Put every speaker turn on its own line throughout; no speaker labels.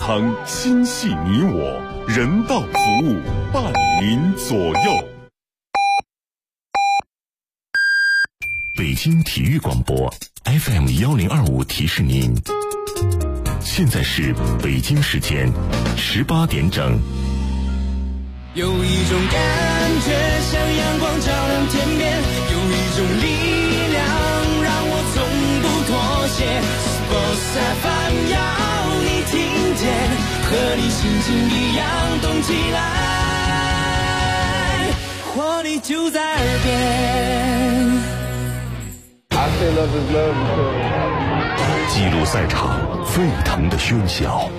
康心系你我，人道服务伴您左右。北京体育广播 FM1025 提示您，现在是北京时间18点整。
有一种感觉像阳光照亮天边，有一种力量让我从不妥协。Sports FM 要你听见，和你心情一样动起来，活力就在耳边。
记录赛场沸腾的喧嚣，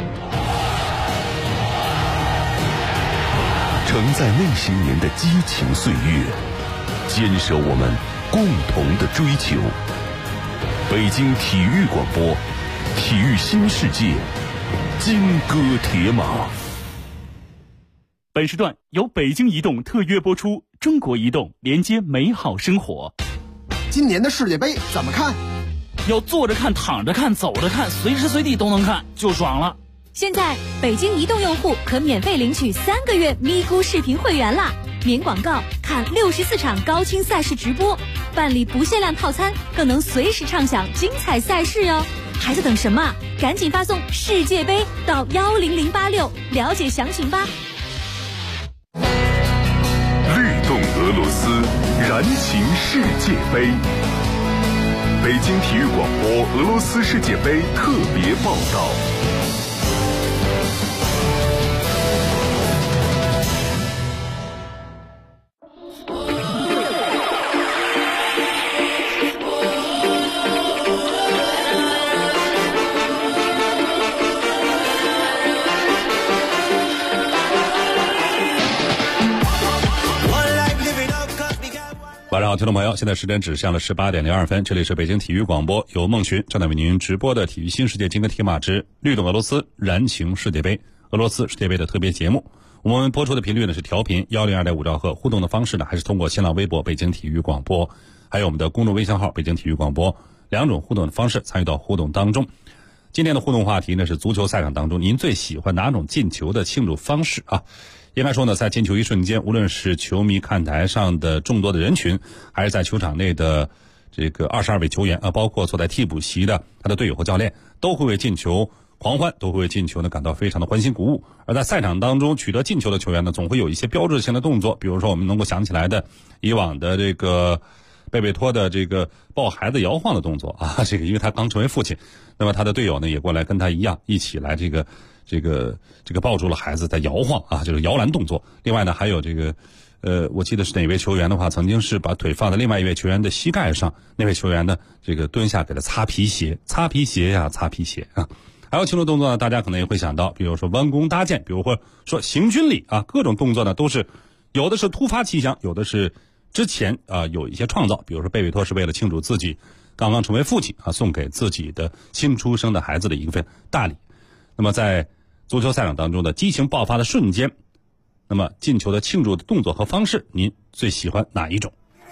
承载那些年的激情岁月，坚守我们共同的追求。北京体育广播，体育新世界，金戈铁马。
本时段由北京移动特约播出，中国移动连接美好生活。
今年的世界杯怎么看？
要坐着看、躺着看、走着看，随时随地都能看，就爽了。
现在北京移动用户可免费领取3个月咪咕视频会员啦，免广告看64场高清赛事直播，办理不限量套餐，更能随时畅享精彩赛事哟。还在等什么？赶紧发送世界杯到10086了解详情吧。
律动俄罗斯，燃情世界杯。北京体育广播俄罗斯世界杯特别报道。
晚上好，听众朋友，现在时间指向了18点02分，这里是北京体育广播，由孟寻正在为您直播的体育新世界金戈铁马之律动俄罗斯燃情世界杯俄罗斯世界杯的特别节目。我们播出的频率呢是调频102.5兆赫，互动的方式呢还是通过新浪微博北京体育广播，还有我们的公众微信号北京体育广播，两种互动的方式参与到互动当中。今天的互动话题呢是足球赛场当中您最喜欢哪种进球的庆祝方式啊？应该说呢，在进球一瞬间，无论是球迷看台上的众多的人群，还是在球场内的这个22位球员啊，包括坐在替补席的他的队友和教练，都会为进球狂欢，都会为进球呢感到非常的欢欣鼓舞。而在赛场当中取得进球的球员呢，总会有一些标志性的动作，比如说我们能够想起来的以往的这个贝贝托的这个抱孩子摇晃的动作啊，这个因为他刚成为父亲，那么他的队友呢也过来跟他一样一起来这个抱住了孩子在摇晃啊，就是摇篮动作。另外呢还有这个我记得是哪位球员的话，曾经是把腿放在另外一位球员的膝盖上，那位球员呢这个蹲下给他擦皮鞋啊。还有庆祝动作呢，大家可能也会想到，比如说弯弓搭箭，比如说行军礼啊，各种动作呢都是有的是突发奇想，有的是之前有一些创造，比如说贝贝托是为了庆祝自己刚刚成为父亲啊，送给自己的新出生的孩子的一份大礼。那么在足球赛场当中的激情爆发的瞬间，那么进球的庆祝的动作和方式，您最喜欢哪一种？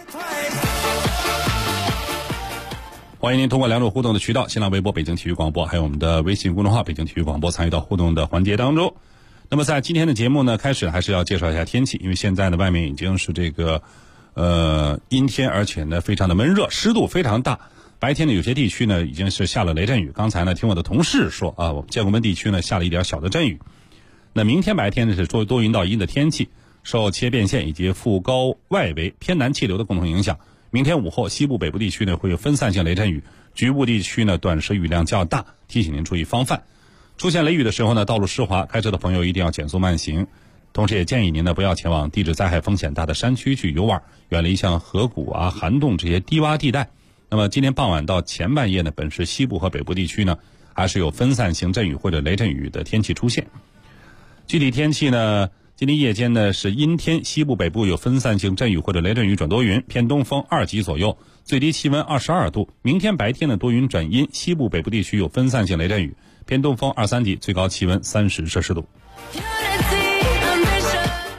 欢迎您通过两种互动的渠道，新浪微博北京体育广播，还有我们的微信公众号北京体育广播，参与到互动的环节当中。那么在今天的节目呢，开始还是要介绍一下天气，因为现在呢外面已经是这个阴天，而且呢非常的闷热，湿度非常大。白天呢有些地区呢已经是下了雷阵雨，刚才呢听我的同事说啊，我们建国门地区呢下了一点小的阵雨。那明天白天呢是多云到阴的天气，受切变线以及副高外围偏南气流的共同影响，明天午后西部北部地区呢会有分散性雷阵雨，局部地区呢短时雨量较大，提醒您注意防范。出现雷雨的时候呢，道路湿滑，开车的朋友一定要减速慢行，同时也建议您呢不要前往地质灾害风险大的山区去游玩，远离像河谷啊、涵洞这些低洼地带。那么今天傍晚到前半夜呢，本市西部和北部地区呢还是有分散性阵雨或者雷阵雨的天气出现。具体天气呢，今天夜间呢是阴天，西部北部有分散性阵雨或者雷阵雨转多云，偏东风2级左右，最低气温22度。明天白天呢多云转阴，西部北部地区有分散性雷阵雨，偏东风2、3级，最高气温30摄氏度。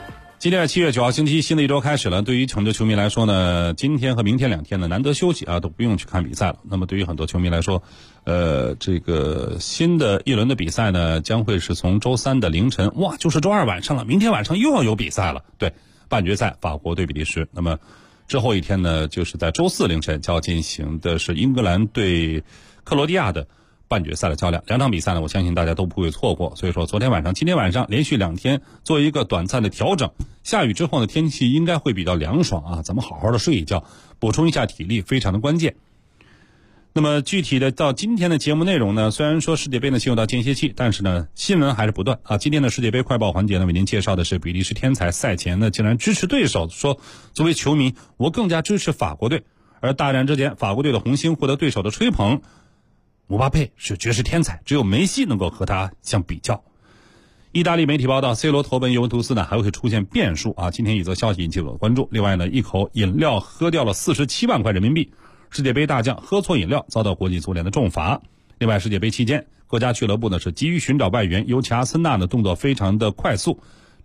今天7月9号星期一，新的一周开始了。对于很多球迷来说呢，今天和明天2天呢难得休息啊，都不用去看比赛了。那么对于很多球迷来说，这个新的一轮的比赛呢，将会是从周3的凌晨，哇，就是周2晚上了，明天晚上又要有比赛了。对，半决赛法国对比利时。那么之后一天呢，就是在周4凌晨就要进行的是英格兰对克罗地亚的半决赛的较量。2场比赛呢，我相信大家都不会错过。所以说昨天晚上、今天晚上连续2天做一个短暂的调整。下雨之后呢，天气应该会比较凉爽啊，咱们好好的睡一觉，补充一下体力，非常的关键。那么具体的到今天的节目内容呢，虽然说世界杯呢进入到间歇期，但是呢新闻还是不断啊。今天的世界杯快报环节呢，为您介绍的是比利时天才赛前呢竟然支持对手，说作为球迷我更加支持法国队。而大战之前，法国队的红星获得对手的吹捧，姆巴佩是绝世天才，只有梅西能够和他相比较。意大利媒体报道 ，C 罗投奔尤文图斯呢还会出现变数啊。今天一则消息引起了关注。另外呢，一口饮料喝掉了47万块人民币。世界杯大将喝错饮料遭到国际足联的重罚。另外，世界杯期间，各家俱乐部呢是急于寻找外援，尤其阿森纳呢动作非常的快速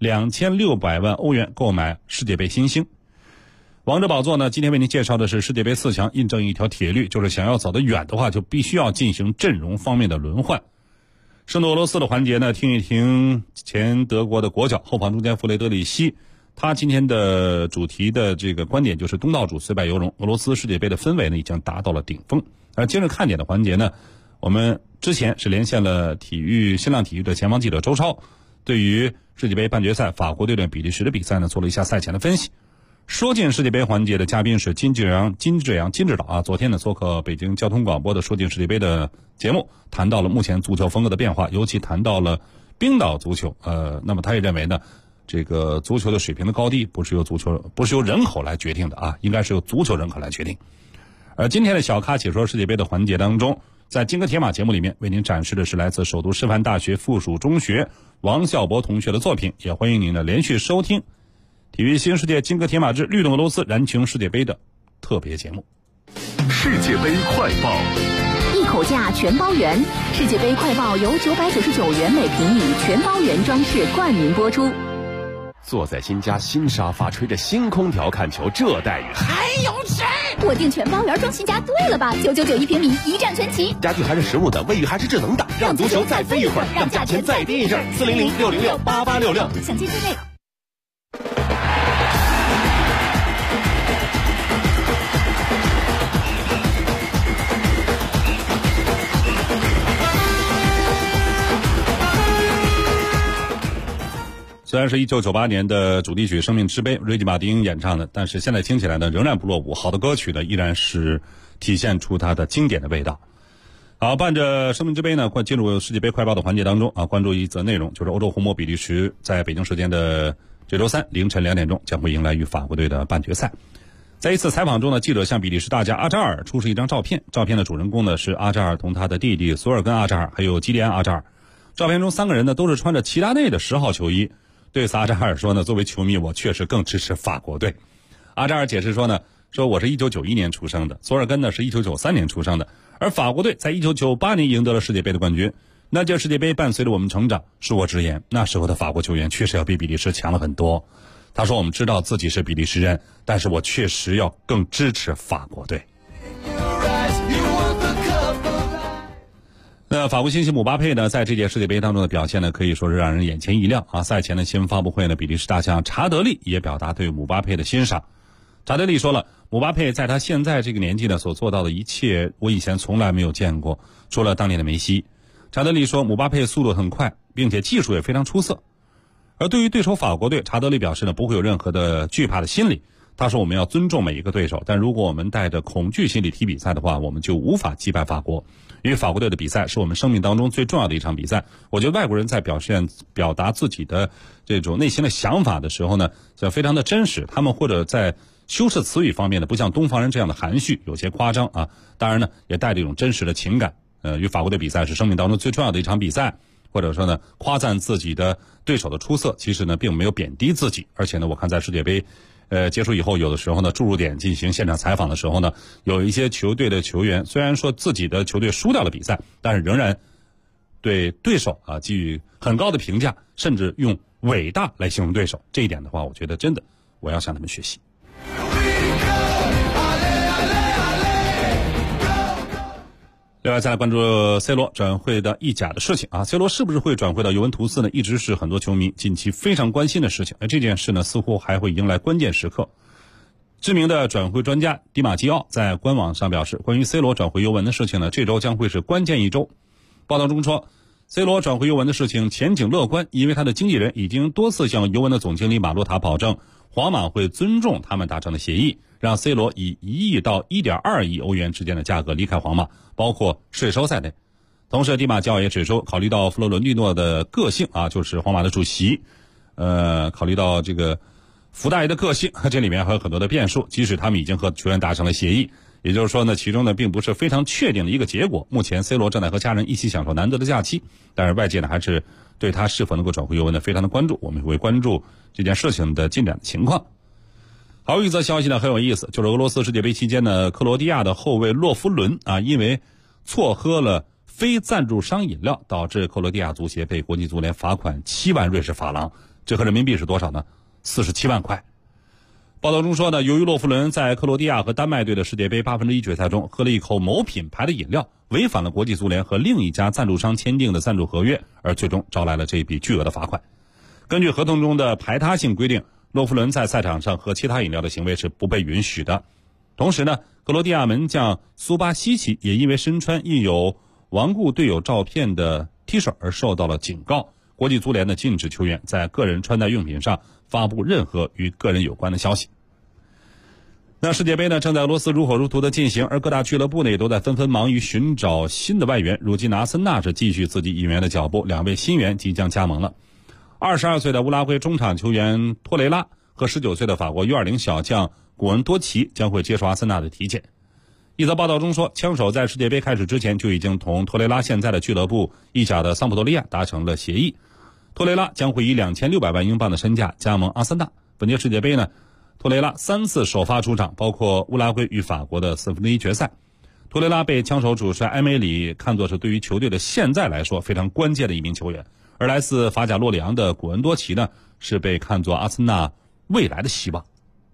，2600万欧元购买世界杯新星。王者宝座呢，今天为您介绍的是世界杯4强，印证一条铁律，就是想要走得远的话，就必须要进行阵容方面的轮换。圣多俄罗斯的环节呢，听一听前德国的国脚后防中间弗雷德里希。他今天的主题的这个观点就是东道主虽败犹荣，俄罗斯世界杯的氛围呢已经达到了顶峰。而今日看点的环节呢，我们之前是连线了新浪体育的前方记者周超，对于世界杯半决赛法国对阵比利时的比赛呢做了一下赛前的分析。说进世界杯环节的嘉宾是金志导啊，昨天呢做客北京交通广播的说进世界杯的节目，谈到了目前足球风格的变化，尤其谈到了冰岛足球。那么他也认为呢，这个足球的水平的高低不是由人口来决定的啊，应该是由足球人口来决定。而今天的小咖解说世界杯的环节当中，在金戈铁马节目里面为您展示的是来自首都师范大学附属中学王孝博同学的作品，也欢迎您呢连续收听体育新世界金戈铁马之律动俄罗斯燃情世界杯的特别节目。
世界杯快报，
一口价全包圆，世界杯快报由999元每平米全包圆装饰冠名播出。
坐在新家新沙发，吹着新空调看球，这待遇还有谁？
我订全包圆装新家对了吧？999一平米，一站全齐。
家具还是实木的，卫浴还是智能的，让足球再飞一会儿，让价钱再低一阵。400-606-8866，
详情资内。
虽然是1998年的主题曲《生命之杯》瑞吉马丁演唱的，但是现在听起来呢仍然不落伍。好的歌曲呢依然是体现出它的经典的味道。好，伴着《生命之杯》呢，进入世界杯快报的环节当中啊，关注一则内容，就是欧洲红魔比利时在北京时间的这周3凌晨2点钟将会迎来与法国队的半决赛。在一次采访中呢，记者向比利时大将阿扎尔出示一张照片，照片的主人公呢是阿扎尔同他的弟弟索尔根阿扎尔还有基利安阿扎尔。照片中3个人呢都是穿着齐达内的10号球衣。对此阿扎尔说呢，作为球迷我确实更支持法国队。阿扎尔解释说呢，我是1991年出生的，索尔根呢是1993年出生的，而法国队在1998年赢得了世界杯的冠军。那届世界杯伴随着我们成长，恕我直言，那时候的法国球员确实要比比利时强了很多。他说我们知道自己是比利时人，但是我确实要更支持法国队。那法国新星姆巴佩呢，在这届世界杯当中的表现呢，可以说是让人眼前一亮啊！赛前的新闻发布会呢，比利时大将查德利也表达对姆巴佩的欣赏。查德利说了，姆巴佩在他现在这个年纪呢所做到的一切，我以前从来没有见过，除了当年的梅西。查德利说，姆巴佩速度很快，并且技术也非常出色。而对于对手法国队，查德利表示呢，不会有任何的惧怕的心理。他说，我们要尊重每一个对手，但如果我们带着恐惧心理踢比赛的话，我们就无法击败法国。因为法国队的比赛是我们生命当中最重要的一场比赛。我觉得外国人在表达自己的这种内心的想法的时候呢，非常的真实。他们或者在修饰词语方面呢，不像东方人这样的含蓄，有些夸张啊。当然呢，也带着一种真实的情感。与法国队比赛是生命当中最重要的一场比赛，或者说呢，夸赞自己的对手的出色，其实呢，并没有贬低自己。而且呢，我看在世界杯结束以后，有的时候呢，注入点进行现场采访的时候呢，有一些球队的球员虽然说自己的球队输掉了比赛，但是仍然对对手啊给予很高的评价，甚至用伟大来形容对手。这一点的话，我觉得真的我要向他们学习。另外再来关注 C 罗转会的意甲的事情啊 ，C 罗是不是会转会到尤文图斯呢？一直是很多球迷近期非常关心的事情。这件事呢，似乎还会迎来关键时刻。知名的转会专家迪马基奥在官网上表示，关于 C 罗转会尤文的事情呢，这周将会是关键一周。报道中说 ，C 罗转会尤文的事情前景乐观，因为他的经纪人已经多次向尤文的总经理马洛塔保证，皇马会尊重他们达成的协议，让 C 罗以1亿到1.2亿欧元之间的价格离开皇马，包括税收在内。同时，迪马基奥也指出，考虑到弗洛伦蒂诺的个性啊，就是皇马的主席，考虑到这个福大爷的个性，这里面还有很多的变数。即使他们已经和球员达成了协议，也就是说呢，其中呢并不是非常确定的一个结果。目前 C 罗正在和家人一起享受难得的假期，但是外界呢还是对他是否能够转会尤文呢非常的关注，我们会关注这件事情的进展的情况。还有一则消息呢很有意思，就是俄罗斯世界杯期间呢，克罗地亚的后卫洛夫伦啊，因为错喝了非赞助商饮料，导致克罗地亚足协被国际足联罚款7万瑞士法郎，这和人民币是多少呢？47万块。报道中说呢，由于洛夫伦在克罗地亚和丹麦队的世界杯1/8决赛中喝了一口某品牌的饮料，违反了国际足联和另一家赞助商签订的赞助合约，而最终招来了这一笔巨额的罚款。根据合同中的排他性规定，洛夫伦在赛场上喝其他饮料的行为是不被允许的。同时呢，克罗地亚门将苏巴西奇也因为身穿印有亡故队友照片的 T 恤而受到了警告。国际足联呢禁止球员在个人穿戴用品上发布任何与个人有关的消息。那世界杯呢正在俄罗斯如火如荼的进行，而各大俱乐部呢也都在纷纷忙于寻找新的外援。如今阿森纳是继续自己引援的脚步，2位新援即将加盟了。22岁的乌拉圭中场球员托雷拉和19岁的法国 U20 小将古恩多奇将会接受阿森纳的提荐。一则报道中说，枪手在世界杯开始之前就已经同托雷拉现在的俱乐部意甲的桑普多利亚达成了协议，托雷拉将会以2600万英镑的身价加盟阿森纳。本届世界杯呢，托雷拉3次首发出场，包括乌拉圭与法国的4分之一决赛。托雷拉被枪手主帅埃梅里看作是对于球队的现在来说非常关键的一名球员，而来自法甲洛里昂的古恩多奇呢，是被看作阿森纳未来的希望。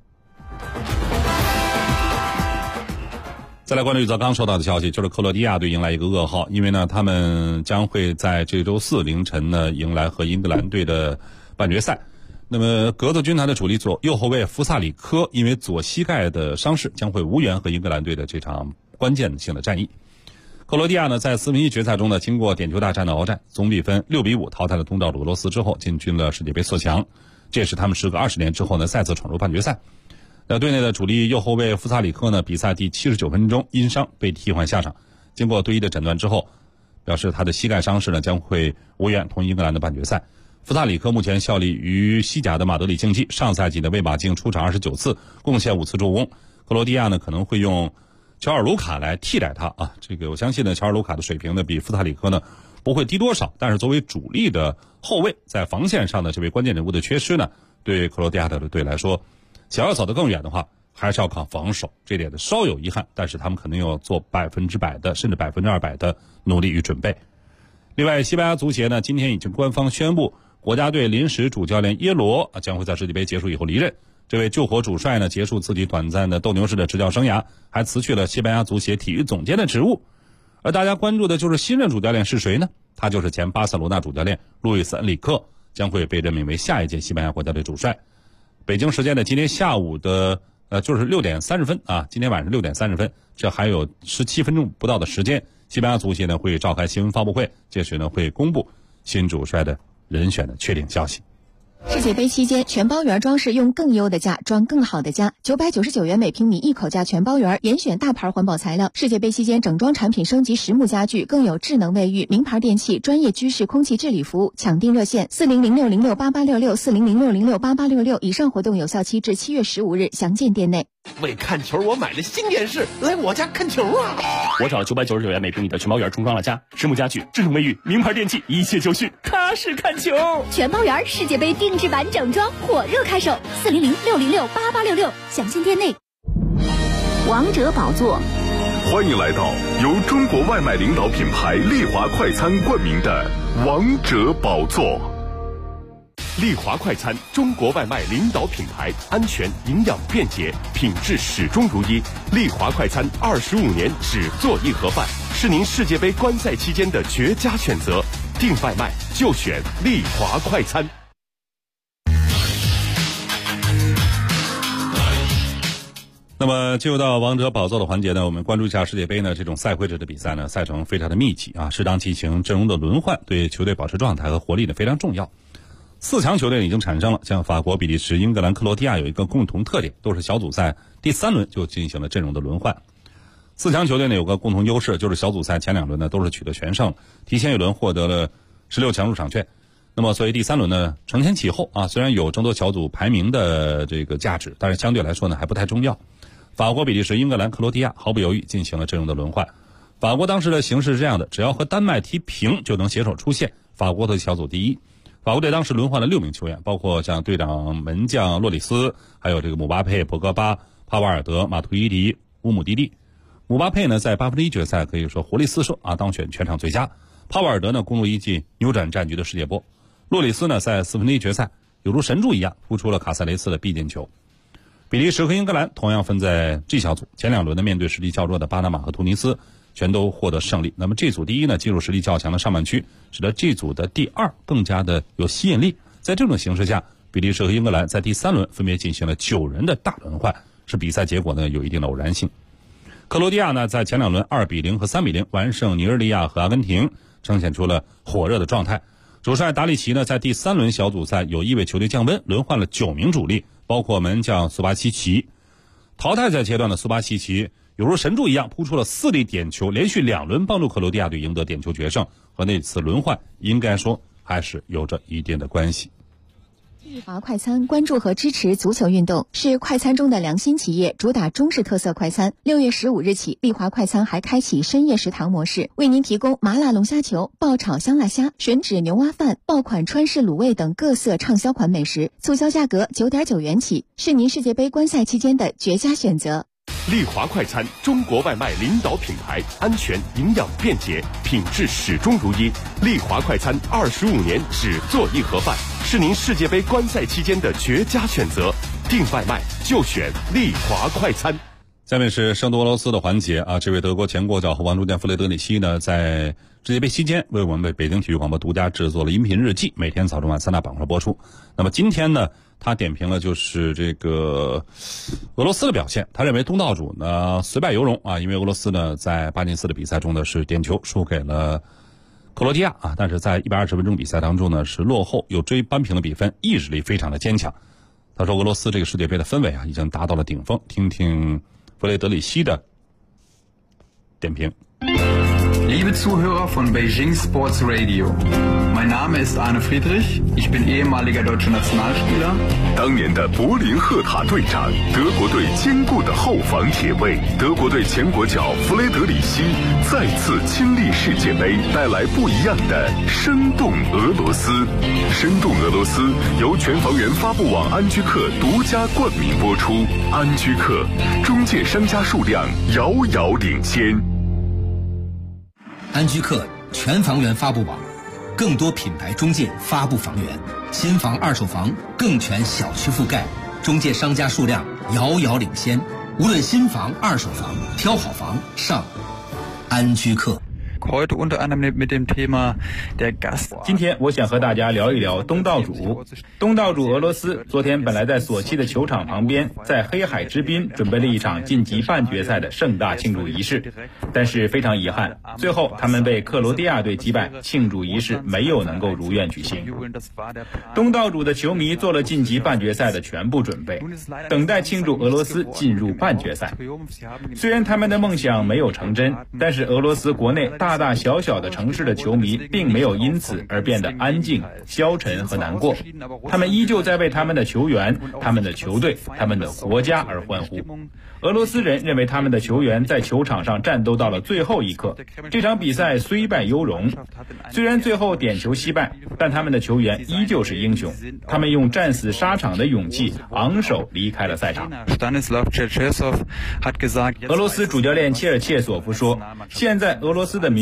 再来关注一则刚收到的消息，就是克罗地亚队迎来一个噩耗，因为呢他们将会在这周4凌晨呢迎来和英格兰队的半决赛。那么格子军团的主力右后卫福萨里科因为左膝盖的伤势将会无缘和英格兰队的这场关键性的战役。克罗地亚呢在4分之一决赛中呢经过点球大战的鏖战，总比分6-5淘汰了东道主俄罗斯之后进军了世界杯4强，这也是他们时隔20年之后呢再次闯入半决赛。那队内的主力右后卫福萨里科呢，比赛第79分钟因伤被替换下场。经过队医的诊断之后，表示他的膝盖伤势呢将会无缘同英格兰的半决赛。福萨里科目前效力于西甲的马德里竞技，上赛季的为马竞出场29次，贡献5次助攻。克罗地亚呢可能会用乔尔卢卡来替代他啊，这个我相信呢乔尔卢卡的水平呢比福萨里科呢不会低多少，但是作为主力的后卫，在防线上的这位关键人物的缺失呢，对克罗地亚的队来说，想要走得更远的话，还是要靠防守，这点的稍有遗憾，但是他们可能要做100%的甚至200%的努力与准备。另外，西班牙足协呢今天已经官方宣布，国家队临时主教练耶罗将会在世界杯结束以后离任。这位救火主帅呢结束自己短暂的斗牛士的执教生涯，还辞去了西班牙足协体育总监的职务。而大家关注的就是新任主教练是谁呢？他就是前巴塞罗那主教练路易斯恩里克，将会被任命为下一届西班牙国家队主帅。北京时间的今天下午的就是6点30分啊，今天晚上6点30分，这还有17分钟不到的时间，西班牙足协呢会召开新闻发布会，届时呢会公布新主帅的人选的确定消息。
世界杯期间，全包圆装饰用更优的价装更好的家，999元每平米一口价全包圆，严选大牌环保材料。世界杯期间，整装产品升级实木家具，更有智能卫浴、名牌电器、专业居室空气治理服务。抢订热线：4006068866，4006068866。以上活动有效期至7月15日，详见店内。
为看球，我买了新电视，来我家看球啊！
我找了999元每平米的全包圆重装了家，实木家具、智能卫浴、名牌电器，一切就绪，踏实看球。
全包圆世界杯定制版整装火热开售，4006068866，详见店内。
王者宝座，
欢迎来到由中国外卖领导品牌丽华快餐冠名的王者宝座。
利华快餐，中国外卖领导品牌，安全、营养、便捷，品质始终如一。利华快餐25年只做一盒饭，是您世界杯观赛期间的绝佳选择。订外卖就选利华快餐。
那么进入到王者宝座的环节呢，我们关注一下世界杯呢这种赛会制的比赛呢，赛程非常的密集啊，适当进行阵容的轮换，对球队保持状态和活力呢非常重要。4强球队已经产生了，像法国、比利时、英格兰、克罗地亚有一个共同特点，都是小组赛第3轮就进行了阵容的轮换。4强球队呢有个共同优势，就是小组赛前2轮呢都是取得全胜，提前1轮获得了16强入场券。那么所以第3轮呢承前启后啊，虽然有争夺小组排名的这个价值，但是相对来说呢还不太重要。法国、比利时、英格兰、克罗地亚毫不犹豫进行了阵容的轮换。法国当时的形势是这样的，只要和丹麦踢平就能携手出线，法国的小组第一。法国队当时轮换了6名球员，包括像队长门将洛里斯，还有这个姆巴佩、博格巴、帕瓦尔德、马图伊迪、乌姆蒂蒂。姆巴佩呢在1/8决赛可以说活力四射啊，当选全场最佳。帕瓦尔德呢攻入一记扭转战局的世界波。洛里斯呢在1/4决赛有如神助一样扑出了卡塞雷斯的必进球。比利时和英格兰同样分在 G 小组，前2轮呢面对实力较弱的巴拿马和突尼斯，全都获得胜利。那么这组第一呢进入实力较强的上半区，使得这组的第2更加的有吸引力。在这种形势下，比利时和英格兰在第3轮分别进行了9人的大轮换，使比赛结果呢有一定的偶然性。克罗地亚呢在前2轮2-0和3-0完胜尼日利亚和阿根廷，呈现出了火热的状态。主帅达里奇呢在第3轮小组赛有意为球队降温，轮换了9名主力，包括门将苏巴西奇。淘汰赛阶段的苏巴西奇有如神助一样扑出了4粒点球，连续2轮帮助克罗地亚队赢得点球决胜，和那次轮换应该说还是有着一定的关系。
利华快餐关注和支持足球运动，是快餐中的良心企业，主打中式特色快餐。6月15日起，利华快餐还开启深夜食堂模式，为您提供麻辣龙虾球、爆炒香辣虾、吮指牛蛙饭、爆款川式卤味等各色畅销款美食，促销价格9.9元起，是您世界杯观赛期间的绝佳选择。
利华快餐，中国外卖领导品牌，安全、营养、便捷，品质始终如一。利华快餐25年只做一盒饭，是您世界杯观赛期间的绝佳选择。订外卖就选利华快餐。
下面是圣多俄罗斯的环节啊，这位德国前国脚和王中将弗雷德里希呢，在世界杯期间为我们北京体育广播独家制作了音频日记，每天早中晚3大板块播出。那么今天呢，他点评了就是这个俄罗斯的表现，他认为东道主呢虽败犹荣啊，因为俄罗斯呢在8进4的比赛中呢是点球输给了克罗地亚啊，但是在120分钟比赛当中呢是落后又追扳平了比分，意志力非常的坚强。他说俄罗斯这个世界杯的氛围啊已经达到了顶峰，听听弗雷德里希的点评。
Liebe Zuhörer von Beijing Sports Radio, mein Name ist Arne Friedrich, ich bin ehemaliger deutscher Nationalspieler.
当年的柏林赫塔队长，德国队坚固的后防铁卫，德国队前国脚弗雷德里希再次亲历世界杯，带来不一样的生动俄罗斯。生动俄罗斯由全房源发布网安居客独家冠名播出，安居客中介商家数量遥遥领先。
安居客全房源发布网，更多品牌中介发布房源，新房二手房更全小区覆盖，中介商家数量遥遥领先。无论新房二手房，挑好房上安居客。
Heute unter anderem mit dem Thema der Gast。
今天我想和大家聊一聊东道主。东道主俄罗斯昨天本来在索契的球场旁边，在黑海之滨准备了一场晋级半决赛的盛大庆祝仪式，但是非常遗憾，最后他们被克罗地亚队击败，庆祝仪式没有能够如愿举行。东道主的球迷做了晋级半决赛的全部准备，等待庆祝俄罗斯进入半决赛。虽然他们的梦想没有成真，但是俄罗斯国内大大小小的城市的球迷并没有因此而变得安静、消沉和难过，他们依旧在为他们的球员、他们的球队、他们的国家而欢呼。俄罗斯人认为他们的球员在球场上战斗到了最后一刻，这场比赛虽败犹荣。虽然最后点球惜败，但他们的球员依旧是英雄，他们用战死沙场的勇气昂首离开了赛场。俄罗斯主教练切尔切索夫说，现在俄罗斯的民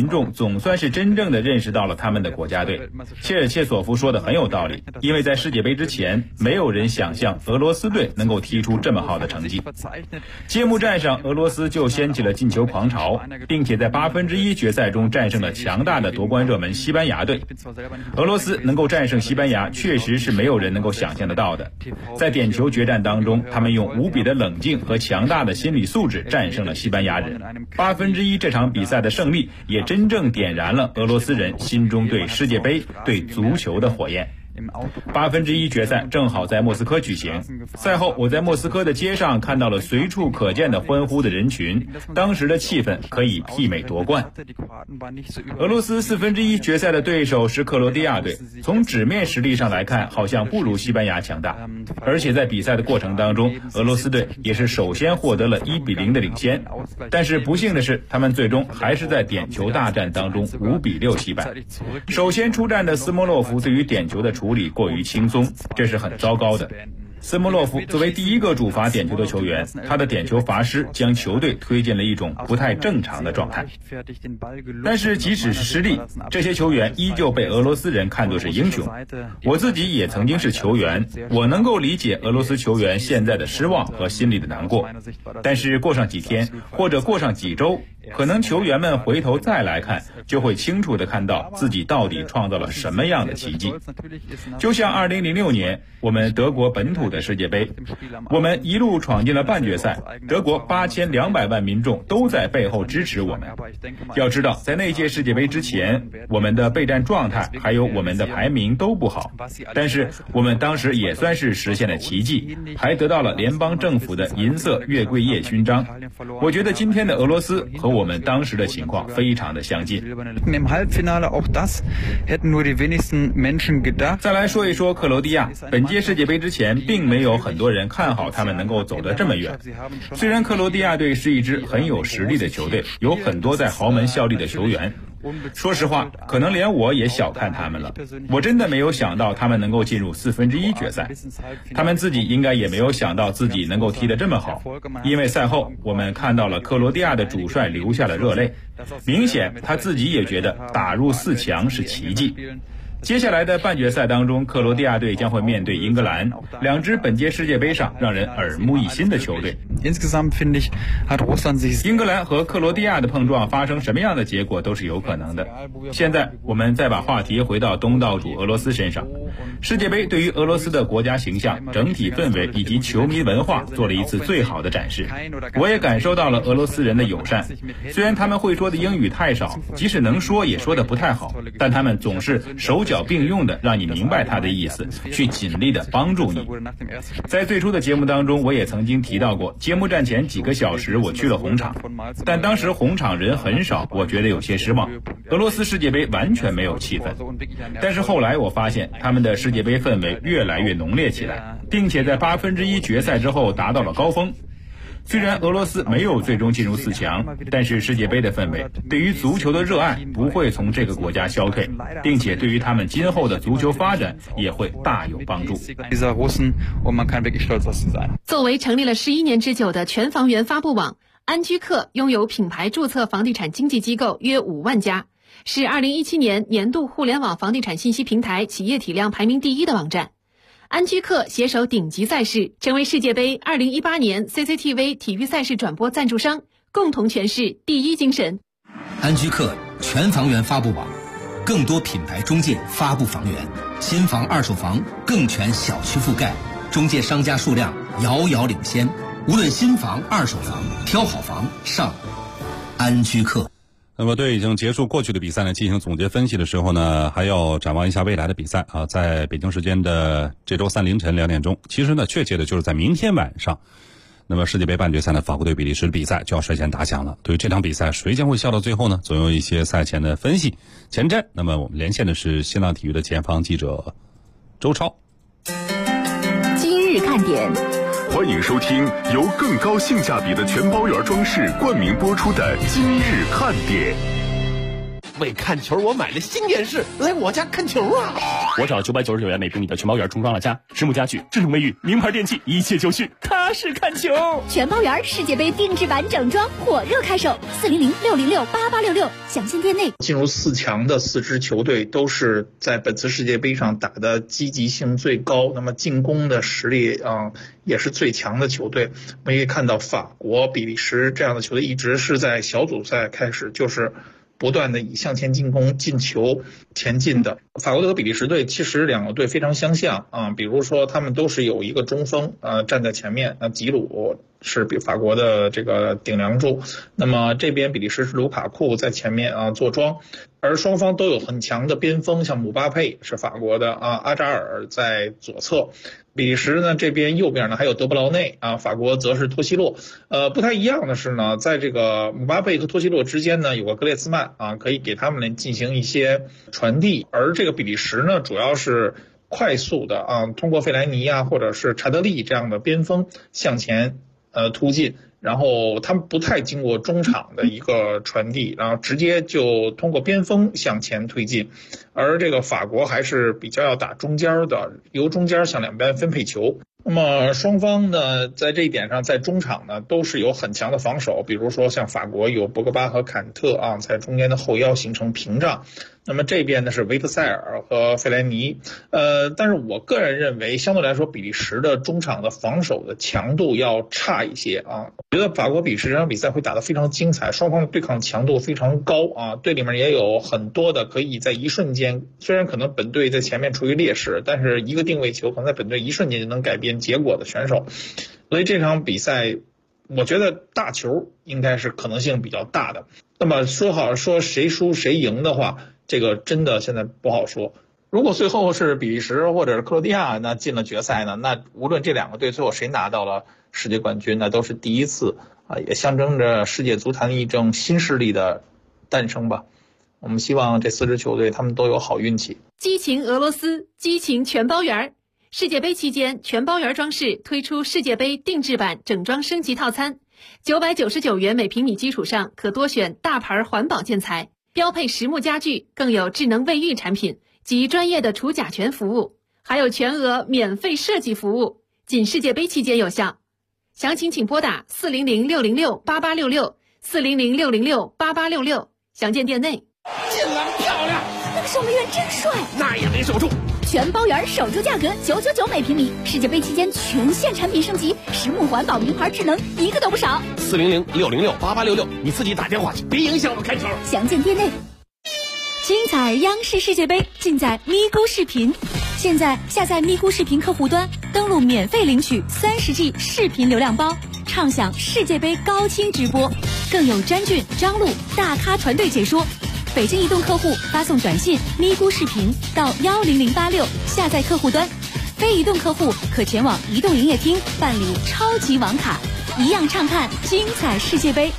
民众总算是真正的认识到了他们的国家队。切尔切索夫说的很有道理，因为在世界杯之前，没有人想象俄罗斯队能够踢出这么好的成绩。揭幕战上，俄罗斯就掀起了进球狂潮，并且在1/8决赛中战胜了强大的夺冠热门西班牙队。俄罗斯能够战胜西班牙，确实是没有人能够想象得到的。在点球决战当中，他们用无比的冷静和强大的心理素质战胜了西班牙人。1/8这场比赛的胜利也真正点燃了俄罗斯人心中对世界杯、对足球的火焰。1/8决赛正好在莫斯科举行。赛后，我在莫斯科的街上看到了随处可见的欢呼的人群，当时的气氛可以媲美夺冠。俄罗斯1/4决赛的对手是克罗地亚队，从纸面实力上来看，好像不如西班牙强大。而且在比赛的过程当中，俄罗斯队也是首先获得了1-0的领先。但是不幸的是，他们最终还是在点球大战当中5-6惜败。首先出战的斯莫洛夫对于点球的处理过于轻松，这是很糟糕的。斯莫洛夫作为第一个主罚点球的球员，他的点球罚失将球队推进了一种不太正常的状态。但是即使是失利，这些球员依旧被俄罗斯人看作是英雄。我自己也曾经是球员，我能够理解俄罗斯球员现在的失望和心里的难过。但是过上几天或者过上几周，可能球员们回头再来看，就会清楚地看到自己到底创造了什么样的奇迹。就像2006年我们德国本土的世界杯，我们一路闯进了半决赛，德国8200万民众都在背后支持我们。要知道，在那届世界杯之前，我们的备战状态还有我们的排名都不好，但是我们当时也算是实现了奇迹，还得到了联邦政府的银色月桂叶勋章。我觉得今天的俄罗斯和我们当时的情况非常的相近。再来说一说克罗地亚，本届世界杯之前并没有很多人看好他们能够走得这么远。虽然克罗地亚队是一支很有实力的球队，有很多在豪门效力的球员，说实话，可能连我也小看他们了。我真的没有想到他们能够进入1/4决赛，他们自己应该也没有想到自己能够踢得这么好。因为赛后我们看到了克罗地亚的主帅流下了热泪，明显他自己也觉得打入4强是奇迹。接下来的半决赛当中，克罗地亚队将会面对英格兰，两支本届世界杯上让人耳目一新的球队。英格兰和克罗地亚的碰撞发生什么样的结果都是有可能的。现在我们再把话题回到东道主俄罗斯身上，世界杯对于俄罗斯的国家形象、整体氛围以及球迷文化做了一次最好的展示。我也感受到了俄罗斯人的友善，虽然他们会说的英语太少，即使能说也说得不太好，但他们总是手脚并用的让你明白他的意思，去尽力的帮助你。在最初的节目当中，我也曾经提到过，揭幕战前几个小时我去了红场，但当时红场人很少，我觉得有些失望。俄罗斯世界杯完全没有气氛，但是后来我发现他们的世界杯氛围越来越浓烈起来，并且在1/8决赛之后达到了高峰。虽然俄罗斯没有最终进入4强，但是世界杯的氛围对于足球的热爱不会从这个国家消退，并且对于他们今后的足球发展也会大有帮助。
作为成立了11年之久的全房源发布网，安居客拥有品牌注册房地产经纪机构约5万家，是2017年年度互联网房地产信息平台企业体量排名第1的网站。安居客携手顶级赛事，成为世界杯2018年 CCTV 体育赛事转播赞助商，共同诠释第一精神。
安居客全房源发布网，更多品牌中介发布房源，新房二手房更全小区覆盖，中介商家数量遥遥领先。无论新房二手房，挑好房上安居客。
那么对已经结束过去的比赛呢进行总结分析的时候呢，还要展望一下未来的比赛啊。在北京时间的这周3凌晨2点钟，其实呢确切的就是在明天晚上，那么世界杯半决赛呢法国对比利时的比赛就要率先打响了。对于这场比赛谁将会笑到最后呢，总有一些赛前的分析前瞻。那么我们连线的是新浪体育的前方记者周超。
今日看点，
欢迎收听由更高性价比的全包圆装饰冠名播出的今日看点。
为看球我买了新电视，来我家看球啊！
我找999元每平米的全包园重装了家，实木家具、智能卫浴、名牌电器，一切就绪，踏实看球。
全包园世界杯定制版整装火热开售，400-606-8866，详见店内。
进入4强的4支球队都是在本次世界杯上打的积极性最高，那么进攻的实力也是最强的球队。我们可以看到法国、比利时这样的球队一直是在小组赛开始就是不断的以向前进攻进球前进的。法国队和比利时队其实两个队非常相像比如说他们都是有一个中锋站在前面，吉鲁是比法国的这个顶梁柱，那么这边比利时是卢卡库在前面坐庄，而双方都有很强的边锋，像姆巴佩是法国的阿扎尔在左侧，比利时呢这边右边呢还有德布劳内法国则是托西洛。不太一样的是呢，在这个姆巴佩和托西洛之间呢有个格列兹曼可以给他们进行一些传递，而这个比利时呢主要是快速的通过费莱尼或者是查德利这样的边锋向前突进，然后他们不太经过中场的一个传递，然后直接就通过边锋向前推进，而这个法国还是比较要打中间的，由中间向两边分配球。那么双方呢在这一点上在中场呢都是有很强的防守，比如说像法国有博格巴和坎特在中间的后腰形成屏障，那么这边呢是维特塞尔和费莱尼。但是我个人认为相对来说比利时的中场的防守的强度要差一些我觉得法国比利时这场比赛会打得非常精彩，双方的对抗强度非常高队里面也有很多的可以在一瞬间，虽然可能本队在前面处于劣势，但是一个定位球可能在本队一瞬间就能改变结果的选手，所以这场比赛我觉得大球应该是可能性比较大的。那么说谁输谁赢的话，这个真的现在不好说。如果最后是比利时或者是克罗地亚那进了决赛呢，那无论这两个队最后谁拿到了世界冠军，那都是第一次也象征着世界足坛一种新势力的诞生吧。我们希望这4支球队他们都有好运气。
激情俄罗斯，激情全包园。世界杯期间，全包园装饰推出世界杯定制版整装升级套餐，999元每平米基础上可多选大牌环保建材，标配实木家具，更有智能卫浴产品及专业的除甲醛服务，还有全额免费设计服务，仅世界杯期间有效。详情请拨打400-606-8866，400-606-8866，详见店内。
进篮漂亮，
那个守门员真帅，
那也没守住。
全包园守住价格999每平米，世界杯期间全线产品升级，实木环保名牌智能一个都不少。
400-606-8866，你自己打电话去，别影响我看球。
详见店内。精彩央视世界杯尽在咪咕视频，现在下载咪咕视频客户端，登录免费领取30G 视频流量包，畅享世界杯高清直播，更有詹俊、张璐大咖团队解说。北京移动客户发送短信咪咕视频到10086下载客户端，非移动客户可前往移动营业厅办理超级网卡，一样畅看精彩世界杯。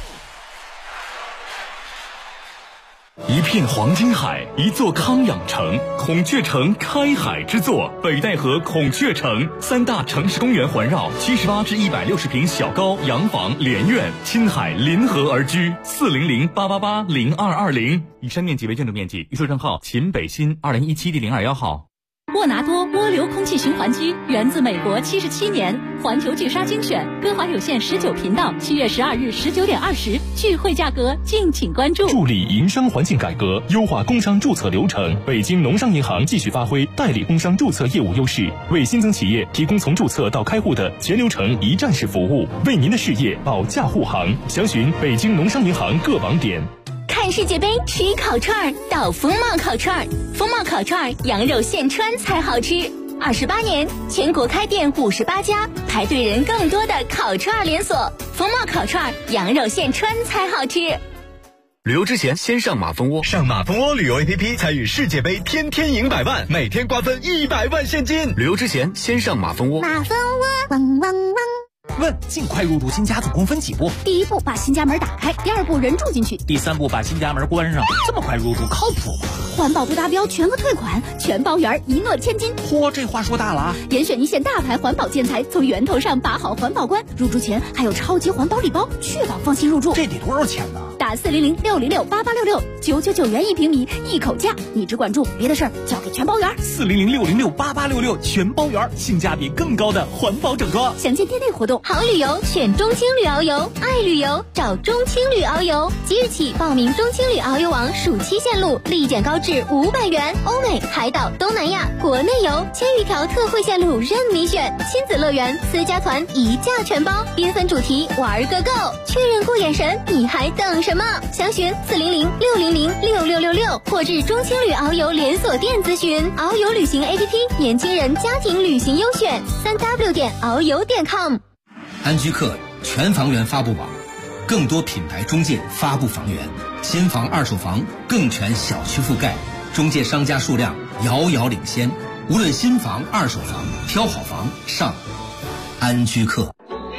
一片黄金海，一座康养城，孔雀城开海之作，北戴河孔雀城，3大城市公园环绕，78至160平小高洋房连院，亲海临河而居。400-888-0220，以上面积为建筑面积，预售账号秦北新2017第021号。
沃拿多涡流空气循环机源自美国77年，环球巨鲨精选，歌华有线19频道，7月12日19点20，聚会价格敬请关注。
助力营商环境改革，优化工商注册流程。北京农商银行继续发挥代理工商注册业务优势，为新增企业提供从注册到开户的全流程一站式服务，为您的事业保驾护航。详询北京农商银行各网点。
看世界杯吃烤串到风貌烤串，风貌烤串羊肉现穿才好吃。28年，全国开店58家，排队人更多的烤串连锁。风貌烤串羊肉现穿才好吃。
旅游之前先上马蜂窝，上马蜂窝旅游 APP 参与世界杯，天天赢100万，每天瓜分100万现金。旅游之前先上马蜂窝。
马蜂窝，汪汪汪。
问：尽快入住新家总共分几步？
第1步把新家门打开，第2步人住进去，
第3步把新家门关上。这么快入住靠谱吗？
环保不达标全额退款，全包圆一诺千金。
嚯，这话说大了啊！
严选一线大牌环保建材，从源头上把好环保关。入住前还有超级环保礼包，确保放心入住。
这得多少钱呢？
大打400-606-8866，999元1平米，1口价，你只管住，别的事儿交给全包员。
400-606-8866，全包员，性价比更高的环保整装。
详见店内活动。
好旅游选中青旅遨游，爱旅游找中青旅遨游。即日起报名中青旅遨游网暑期线路，立减高至500元。欧美、海岛、东南亚、国内游千余条特惠线路任你选，亲子乐园、私家团一价全包，缤纷主题玩个够。确认过眼神，你还等什么？详询400-600-6666或至中青旅遨游连锁店咨询。遨游旅行 APP， 年轻人家庭旅行优选，3w.遨游.com。
安居客全房源发布网，更多品牌中介发布房源，新房、二手房更全小区覆盖，中介商家数量遥遥领先。无论新房、二手房，挑好房上安居客。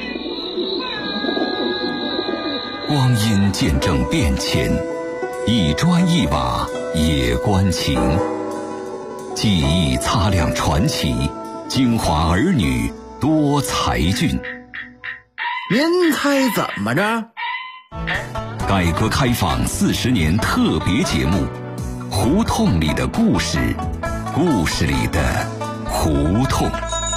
光阴见证变迁，一砖一瓦也关情。记忆擦亮传奇，京华儿女多才俊。
您猜怎么着？
改革开放40年特别节目，胡同里的故事，故事里的胡同。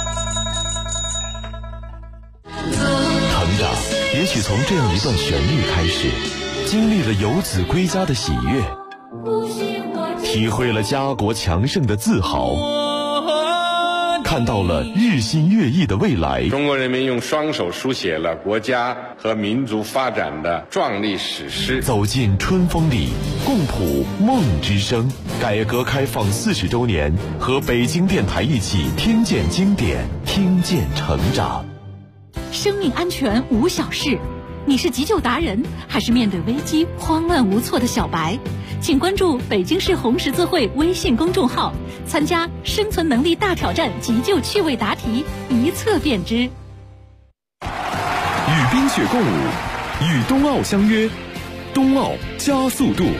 成长也许从这样一段旋律开始，经历了游子归家的喜悦，体会了家国强盛的自豪，看到了日新月异的未来。
中国人民用双手书写了国家和民族发展的壮丽史诗。
走进春风里，共谱梦之声。改革开放40周年，和北京电台一起听见经典，听见成长。
生命安全无小事，你是急救达人，还是面对危机慌乱无措的小白？请关注北京市红十字会微信公众号，参加生存能力大挑战急救趣味答题，一测便知。
与冰雪共舞，与冬奥相约，冬奥加速度。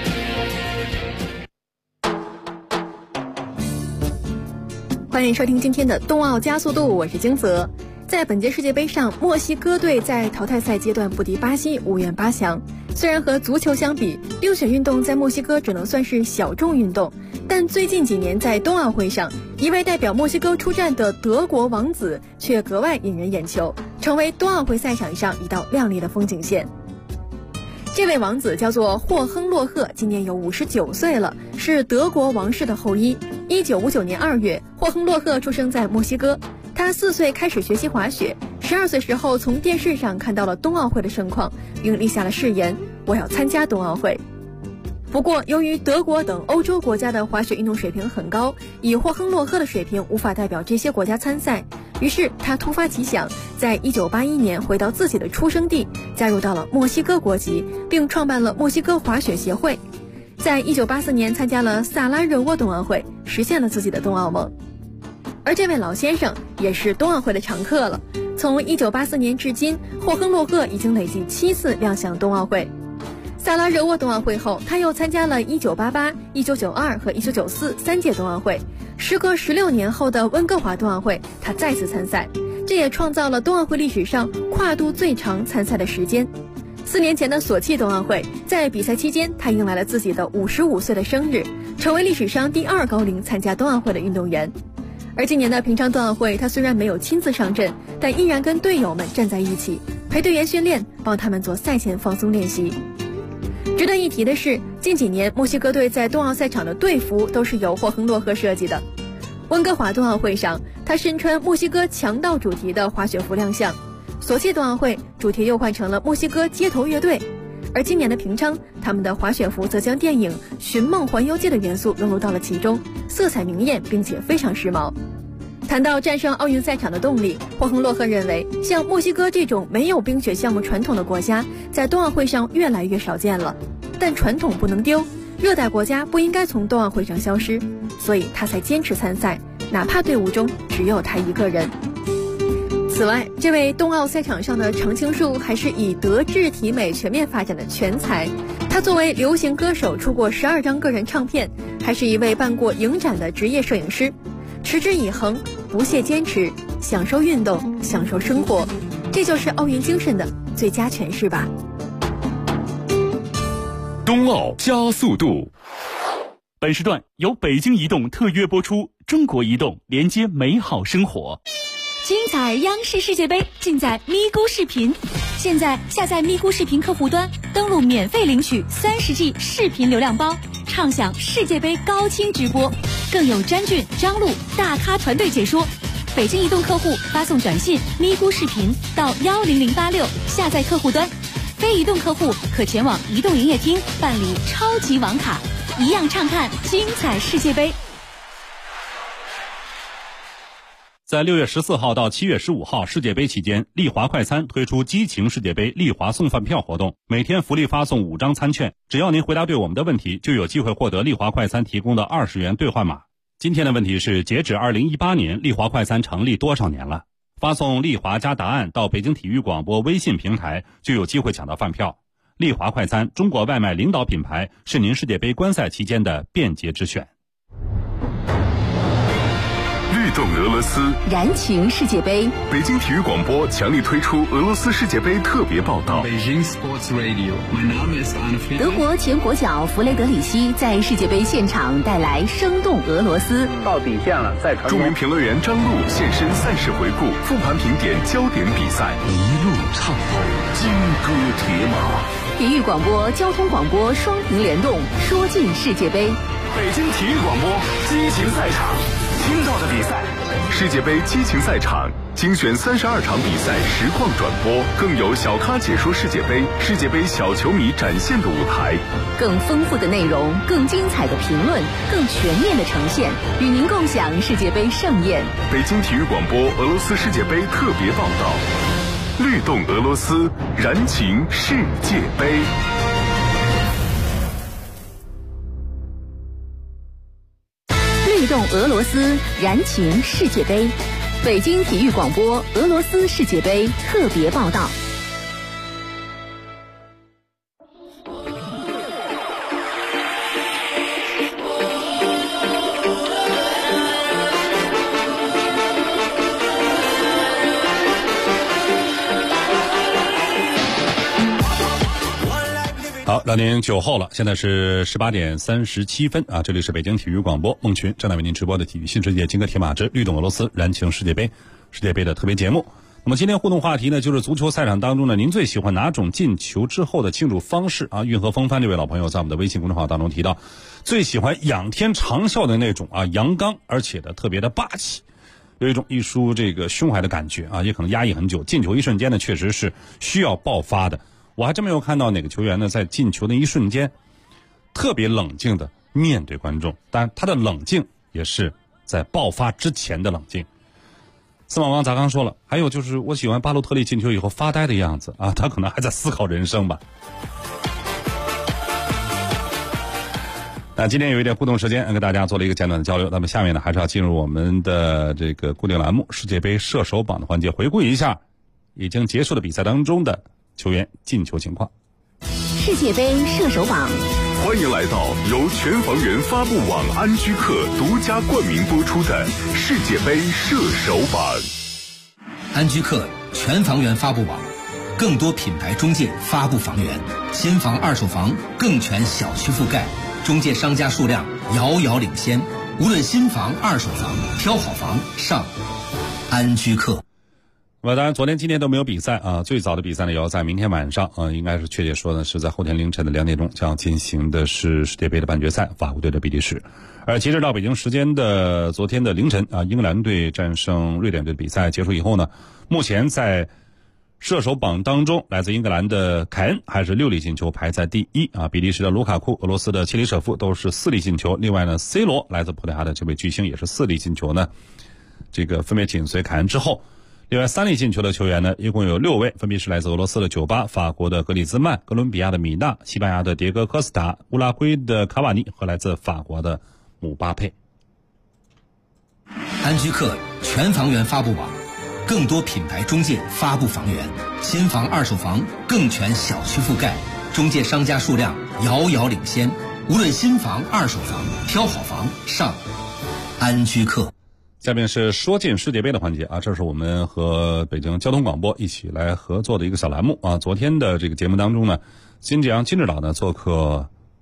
欢迎收听今天的冬奥加速度，我是金泽。在本届世界杯上，墨西哥队在淘汰赛阶段不敌巴西，5愿8强。虽然和足球相比，冰雪运动在墨西哥只能算是小众运动，但最近几年在冬奥会上，一位代表墨西哥出战的德国王子却格外引人眼球，成为冬奥会赛场上一道亮丽的风景线。这位王子叫做霍亨洛赫，今年有59岁了，是德国王室的后裔。1959年2月，霍亨洛赫出生在墨西哥。他4岁开始学习滑雪，12岁时候从电视上看到了冬奥会的盛况，并立下了誓言：我要参加冬奥会。不过，由于德国等欧洲国家的滑雪运动水平很高，以霍亨洛赫的水平无法代表这些国家参赛，于是他突发奇想，在1981年回到自己的出生地，加入到了墨西哥国籍，并创办了墨西哥滑雪协会。在1984年参加了萨拉热窝冬奥会，实现了自己的冬奥梦。而这位老先生也是冬奥会的常客了，从1984年至今，霍亨洛赫已经累计7次亮相冬奥会。萨拉热窝冬奥会后，他又参加了1988、1992和1994 3届冬奥会。时隔16年后的温哥华冬奥会，他再次参赛，这也创造了冬奥会历史上跨度最长参赛的时间。4年前的索契冬奥会，在比赛期间，他迎来了自己的55岁的生日，成为历史上第2高龄参加冬奥会的运动员。而今年的平昌冬奥会，他虽然没有亲自上阵，但依然跟队友们站在一起，陪队员训练，帮他们做赛前放松练习。值得一提的是，近几年墨西哥队在冬奥赛场的队服都是由霍亨洛赫设计的。温哥华冬奥会上，他身穿墨西哥强盗主题的滑雪服亮相；索契冬奥会主题又换成了墨西哥街头乐队。而今年的平昌，他们的滑雪服则将电影《寻梦环游记》的元素融入到了其中，色彩明艳并且非常时髦。谈到战胜奥运赛场的动力，霍亨洛赫认为，像墨西哥这种没有冰雪项目传统的国家，在冬奥会上越来越少见了。但传统不能丢，热带国家不应该从冬奥会上消失，所以他才坚持参赛，哪怕队伍中只有他一个人。此外，这位冬奥赛场上的常青树还是以德智体美全面发展的全才。他作为流行歌手出过12张个人唱片，还是一位办过影展的职业摄影师。持之以恒，不懈坚持，享受运动，享受生活，这就是奥运精神的最佳诠释吧。
冬奥加速度。
本时段由北京移动特约播出，中国移动连接美好生活。
精彩央视世界杯尽在咪咕视频。现在下载咪咕视频客户端，登录免费领取30G 视频流量包，畅享世界杯高清直播，更有詹俊、张璐大咖团队解说。北京移动客户发送短信咪咕视频到10086下载客户端，非移动客户可前往移动营业厅办理超级网卡，一样畅看精彩世界杯。
在6月14号到7月15号世界杯期间，丽华快餐推出激情世界杯丽华送饭票活动，每天福利发送5张餐券，只要您回答对我们的问题，就有机会获得丽华快餐提供的20元兑换码。今天的问题是，截止2018年，丽华快餐成立多少年了？发送丽华加答案到北京体育广播微信平台，就有机会抢到饭票。丽华快餐，中国外卖领导品牌，是您世界杯观赛期间的便捷之选。
律动俄罗斯，
燃情世界杯。
北京体育广播强力推出俄罗斯世界杯特别报道。
德国前国脚弗雷德里希在世界杯现场带来生动俄罗斯。
到底线了，再传。
著名评论员张璐现身赛事回顾，复盘评点焦点比赛，一路畅通，金戈铁马。
体育广播、交通广播双屏联动，说尽世界杯。
北京体育广播激情赛场，听到的比赛，世界杯激情赛场精选32场比赛实况转播，更有小咖解说世界杯，世界杯小球迷展现的舞台，
更丰富的内容，更精彩的评论，更全面的呈现，与您共享世界杯盛宴。
北京体育广播俄罗斯世界杯特别报道，律动俄罗斯，燃情世界杯。
律动俄罗斯，燃情世界杯。北京体育广播俄罗斯世界杯特别报道。
好，2点9后了，现在是18点37分啊！这里是北京体育广播梦群正在为您直播的体育新世界金戈铁马之律动俄罗斯燃情世界杯的特别节目。那么今天互动话题呢，就是足球赛场当中呢，您最喜欢哪种进球之后的庆祝方式啊？运河风帆这位老朋友在我们的微信公众号当中提到，最喜欢仰天长啸的那种啊，阳刚而且的特别的霸气，有一种一抒这个胸怀的感觉啊，也可能压抑很久，进球一瞬间呢，确实是需要爆发的。我还真没有看到哪个球员呢，在进球的一瞬间特别冷静的面对观众，但他的冷静也是在爆发之前的冷静。司马王咱刚说了，还有就是我喜欢巴洛特利进球以后发呆的样子啊，他可能还在思考人生吧。那今天有一点互动时间，跟大家做了一个简短的交流。那么下面呢，还是要进入我们的这个固定栏目世界杯射手榜的环节，回顾一下已经结束的比赛当中的球员进球情况。
世界杯射手榜，
欢迎来到由全房源发布网安居客独家冠名播出的世界杯射手榜。
安居客全房源发布网，更多品牌中介发布房源，新房二手房更全小区覆盖，中介商家数量遥遥领先，无论新房二手房，挑好房上安居客。
当然昨天今天都没有比赛啊，最早的比赛呢也要在明天晚上啊，应该是确切说呢是在后天凌晨的2点钟将要进行的是世界杯的半决赛，法国队的比利时。而截止到北京时间的昨天的凌晨啊，英格兰队战胜瑞典队的比赛结束以后呢，目前在射手榜当中，来自英格兰的凯恩还是6粒进球排在第一啊，比利时的卢卡库、俄罗斯的切里舍夫都是4粒进球，另外呢 C 罗来自葡萄牙的这位巨星也是4粒进球呢，这个分别紧随凯恩之后。另外3粒进球的球员呢，一共有6位，分别是来自俄罗斯的酒吧、法国的格里兹曼、哥伦比亚的米纳、西班牙的迭戈科斯塔、乌拉圭的卡瓦尼和来自法国的姆巴佩。
安居客全房源发布网，更多品牌中介发布房源，新房二手房更全小区覆盖，中介商家数量遥遥领先，无论新房二手房，挑好房上安居客。
下面是说进世界杯的环节啊，这是我们和北京交通广播一起来合作的一个小栏目啊。昨天的这个节目当中呢，金志扬金指导呢做客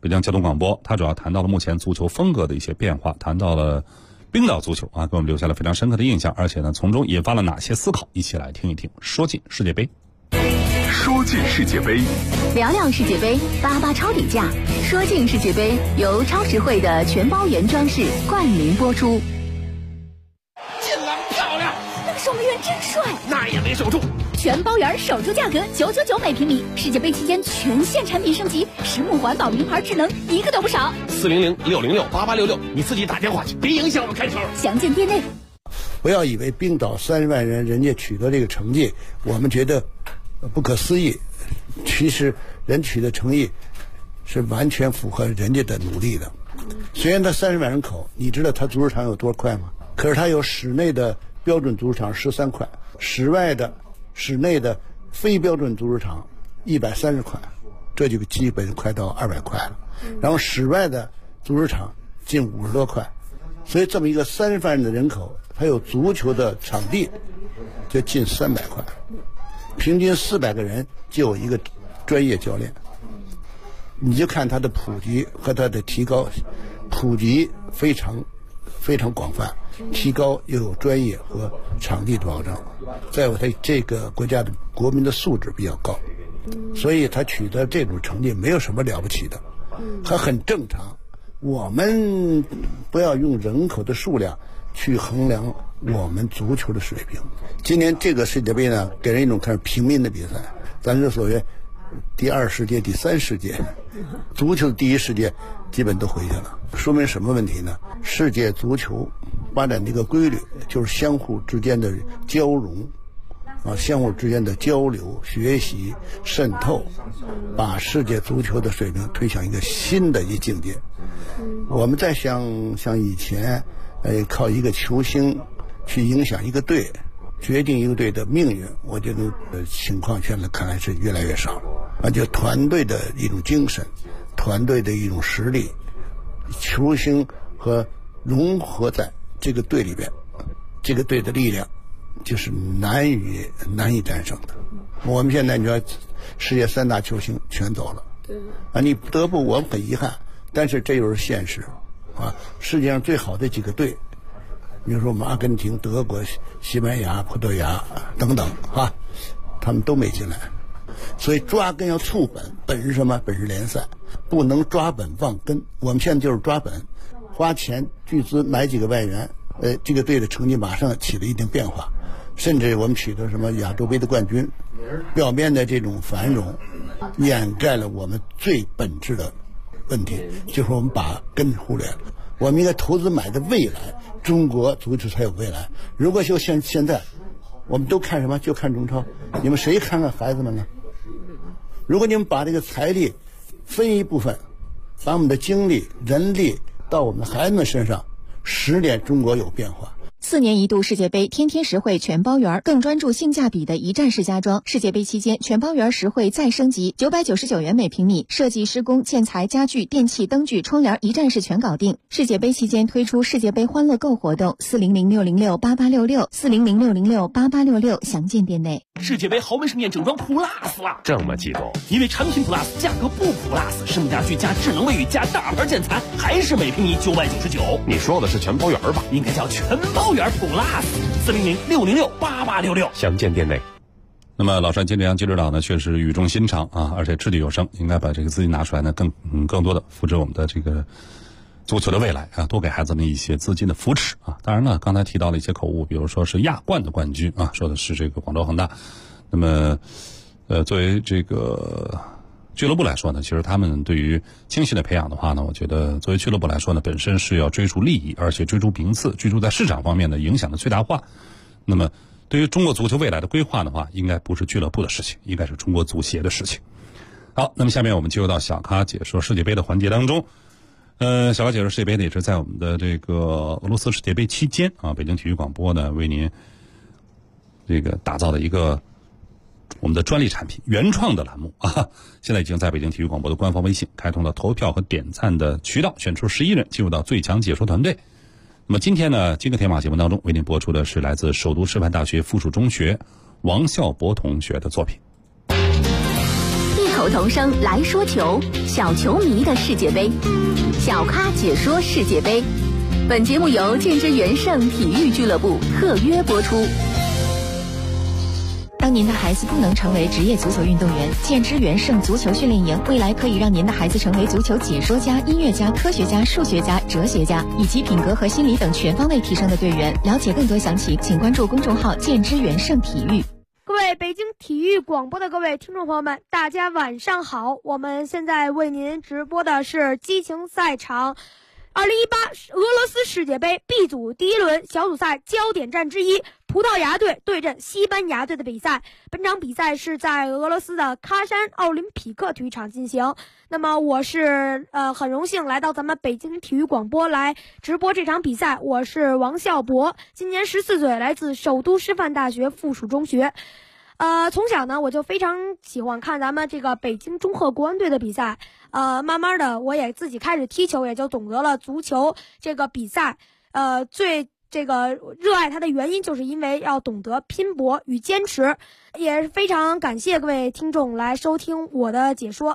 北京交通广播，他主要谈到了目前足球风格的一些变化，谈到了冰岛足球啊，给我们留下了非常深刻的印象，而且呢，从中引发了哪些思考？一起来听一听。说进世界杯，
说进世界杯，
聊聊世界杯，88超底价。说进世界杯由超实惠的全包原装饰冠名播出。
进了，漂亮！
那个守门员真帅，
那也没守住。
全包圆守住价格999每平米，世界杯期间全线产品升级，实木环保名牌智能一个都不少。
400-606-8866，你自己打电话去，别影响我开球。
详见店内。
不要以为冰岛30万人家取得这个成绩，我们觉得不可思议。其实人取得成绩是完全符合人家的努力的。虽然他30万人口，你知道他足球场有多快吗？可是他有室内的标准足球场13块，室内的非标准足球场130块，这就基本快到200块了。然后室外的足球场近50多块，所以这么一个30万人的人口，还有足球的场地就近300块，平均400个人就有一个专业教练。你就看它的普及和它的提高，普及非常广泛，提高又有专业和场地的保障。再有它这个国家的国民的素质比较高，所以他取得这种成绩没有什么了不起的，还很正常。我们不要用人口的数量去衡量我们足球的水平。今年这个世界杯呢，给人一种看平民的比赛，咱是所谓第2世界、第3世界，足球的第1世界基本都回去了。说明什么问题呢？世界足球发展的一个规律就是相互之间的交融相互之间的交流、学习、渗透，把世界足球的水平推向一个新的一境界。我们再像以前靠一个球星去影响一个队，决定一个队的命运，我觉得情况现在看来是越来越少了。就团队的一种精神，团队的一种实力，球星和融合在这个队里边，这个队的力量就是难以战胜的。我们现在你说世界3大球星全走了，你不得不，我们很遗憾，但是这就是现实世界上最好的几个队，比如说我们阿根廷、德国、西班牙、葡萄牙等等他们都没进来。所以抓根要促本是什么？本是联赛，不能抓本忘根。我们现在就是抓本，花钱巨资买几个外援，这个队的成绩马上起了一定变化。甚至我们取得什么亚洲杯的冠军，表面的这种繁荣掩盖了我们最本质的问题，就是我们把根忽略了。我们应该投资买的未来，中国足球才有未来。如果就现在我们都看什么？就看中超，你们谁看看孩子们呢？如果你们把这个财力分一部分，把我们的精力、人力到我们的孩子们身上，10年中国有变化。
4年一度世界杯，天天实惠全包圆，更专注性价比的一站式家装。世界杯期间，全包圆实惠再升级，999元每平米，设计、施工、建材、家具、电器、灯具、窗帘一站式全搞定。世界杯期间推出世界杯欢乐购活动，400-606-8866，400-606-8866，详见店内。
世界杯豪门盛宴整装 Plus 了，
这么激动？
因为产品 Plus 价格不 Plus， 实木家具加智能卫浴加大牌建材，还是每平米999。
你说的是全包圆吧？
应该叫全包圆 Plus，400-606-8866，
详见店内。
那么老帅金志扬金指导呢，确实语重心长而且掷地有声，应该把这个资金拿出来呢，更多的扶持我们的这个足球的未来多给孩子们一些资金的扶持当然了，刚才提到了一些口误，比如说是亚冠的冠军说的是这个广州恒大。那么作为这个俱乐部来说呢，其实他们对于青训的培养的话呢，我觉得作为俱乐部来说呢，本身是要追逐利益，而且追逐名次，追逐在市场方面的影响的最大化。那么对于中国足球未来的规划的话，应该不是俱乐部的事情，应该是中国足协的事情。好，那么下面我们进入到小咖解说世界杯的环节当中。小咖解说世界杯呢，也是在我们的这个俄罗斯世界杯期间北京体育广播呢为您这个打造的一个我们的专利产品原创的栏目现在已经在北京体育广播的官方微信开通了投票和点赞的渠道，选出11人进入到最强解说团队。那么今天呢，今个铁马节目当中为您播出的是来自首都师范大学附属中学王孝博同学的作品。
一口口同声来说球，小球迷的世界杯，小咖解说世界杯。本节目由建之元盛体育俱乐部特约播出。
当您的孩子不能成为职业足球运动员，建之元盛足球训练营未来可以让您的孩子成为足球解说家、音乐家、科学家、数学家、哲学家，以及品格和心理等全方位提升的队员。了解更多详情，请关注公众号建之元盛体育。
各位北京体育广播的各位听众朋友们，大家晚上好！我们现在为您直播的是激情赛场2018俄罗斯世界杯 B 组第一轮小组赛焦点战之一，葡萄牙队对阵西班牙队的比赛。本场比赛是在俄罗斯的喀山奥林匹克体育场进行。那么我是很荣幸来到咱们北京体育广播来直播这场比赛。我是王孝博，今年14岁，来自首都师范大学附属中学。从小呢我就非常喜欢看咱们这个北京中赫国安队的比赛。慢慢的我也自己开始踢球，也就懂得了足球这个比赛。最这个热爱它的原因，就是因为要懂得拼搏与坚持。也非常感谢各位听众来收听我的解说。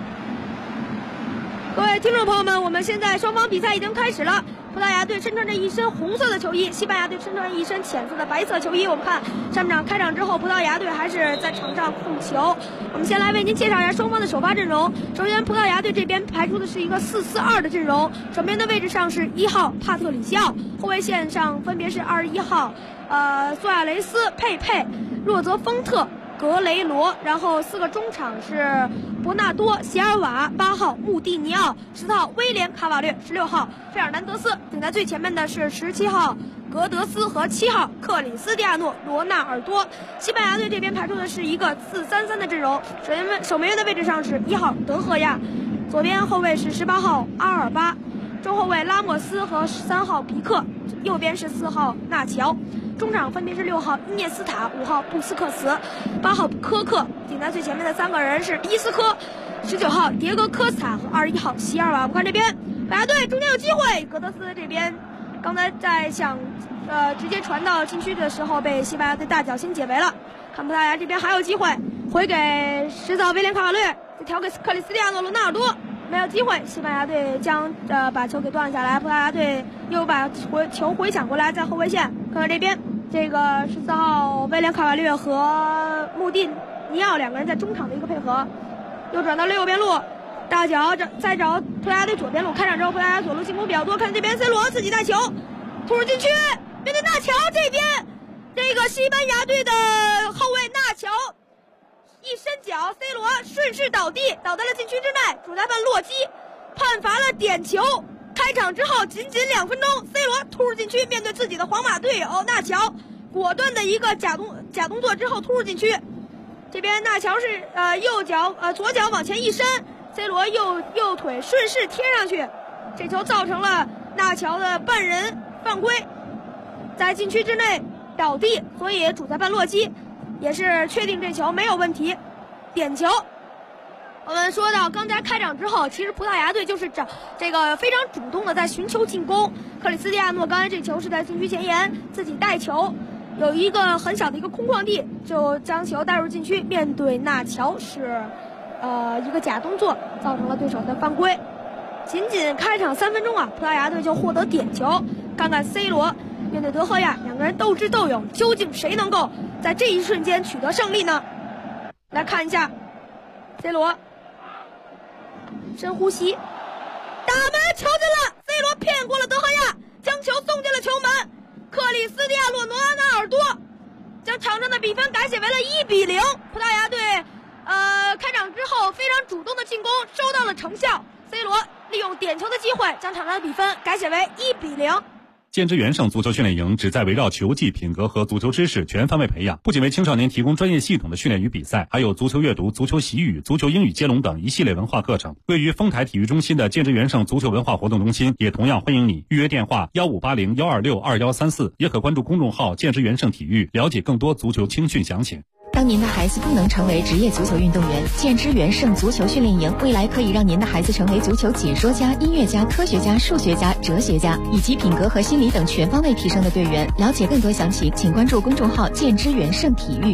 各位听众朋友们，我们现在双方比赛已经开始了。葡萄牙队身穿着一身红色的球衣，西班牙队身穿一身浅色的白色球衣。我们看上半场开场之后，葡萄牙队还是在场上控球。我们先来为您介绍一下双方的首发阵容。首先，葡萄牙队这边排出的是一个4-4-2的阵容，守门员的位置上是1号帕特里西奥，后卫线上分别是21号苏亚雷斯、佩佩、若泽丰特、格雷罗，然后4个中场是伯纳多、席尔瓦、8号穆蒂尼奥、10号威廉卡瓦略、16号费尔南德斯。顶在最前面的是17号格德斯和7号克里斯蒂亚诺罗纳尔多。西班牙队这边排出的是一个4-3-3的阵容，守门员的位置上是1号德赫亚，左边后卫是18号阿尔巴，中后卫拉莫斯和3号皮克，右边是4号纳乔。中场分别是6号伊涅斯塔、5号布斯克茨、8号科克。顶在最前面的3个人是伊斯科、19号迭戈科斯塔和21号席尔瓦。我们看这边葡萄牙队中间有机会，格德斯这边刚才在想直接传到禁区的时候被西班牙队大脚先解围了。看葡萄牙这边还有机会，回给10号威廉卡瓦略，再调给克里斯蒂亚诺罗纳尔多，没有机会。西班牙队将把球给断下来，葡萄牙队又把球回抢过来，在后卫线看看这边，这个14号威廉卡瓦略和穆蒂尼奥两个人在中场的一个配合，又转到了右边路，大脚再找葡萄牙队左边路。开场之后葡萄牙左路进攻比较多，看这边 C 罗自己带球突入禁区，面对纳乔，这边这个西班牙队的后卫纳乔一伸脚， C 罗顺势倒地，倒在了禁区之内，主裁判洛基判罚了点球。开场之后仅2分钟， C 罗突入禁区，面对自己的皇马队友纳乔，果断的一个假动作之后突入禁区。这边纳乔是左脚往前一伸， C 罗右腿顺势贴上去，这球造成了纳乔的半人犯规，在禁区之内倒地，所以主裁判洛基也是确定这球没有问题，点球。我们说到刚才开场之后，其实葡萄牙队就是这个非常主动的在寻求进攻。克里斯蒂亚诺刚才这球是在禁区前沿自己带球，有一个很小的一个空旷地，就将球带入禁区，面对纳乔是一个假动作，造成了对手的犯规。仅开场3分钟啊，葡萄牙队就获得点球。看看 C 罗面对德赫亚，两个人斗智斗勇，究竟谁能够在这一瞬间取得胜利呢？来看一下 C 罗深呼吸，打门，球进了， C 罗骗过了德赫亚，将球送进了球门。克里斯蒂亚诺罗纳尔多将场上的比分改写为了1-0。葡萄牙队开场之后非常主动的进攻收到了成效， C 罗利用点球的机会将场上的比分改写为1-0。
建之元盛足球训练营旨在围绕球技、品格和足球知识全方位培养，不仅为青少年提供专业系统的训练与比赛，还有足球阅读、足球习语、足球英语接龙等一系列文化课程。位于丰台体育中心的建之元盛足球文化活动中心也同样欢迎你，预约电话1580-126-2134，也可关注公众号建之元盛体育，了解更多足球青训详情。
当您的孩子不能成为职业足球运动员，建之元盛足球训练营未来可以让您的孩子成为足球解说家、音乐家、科学家、数学家、哲学家，以及品格和心理等全方位提升的队员。了解更多详情，请关注公众号建之元盛体育。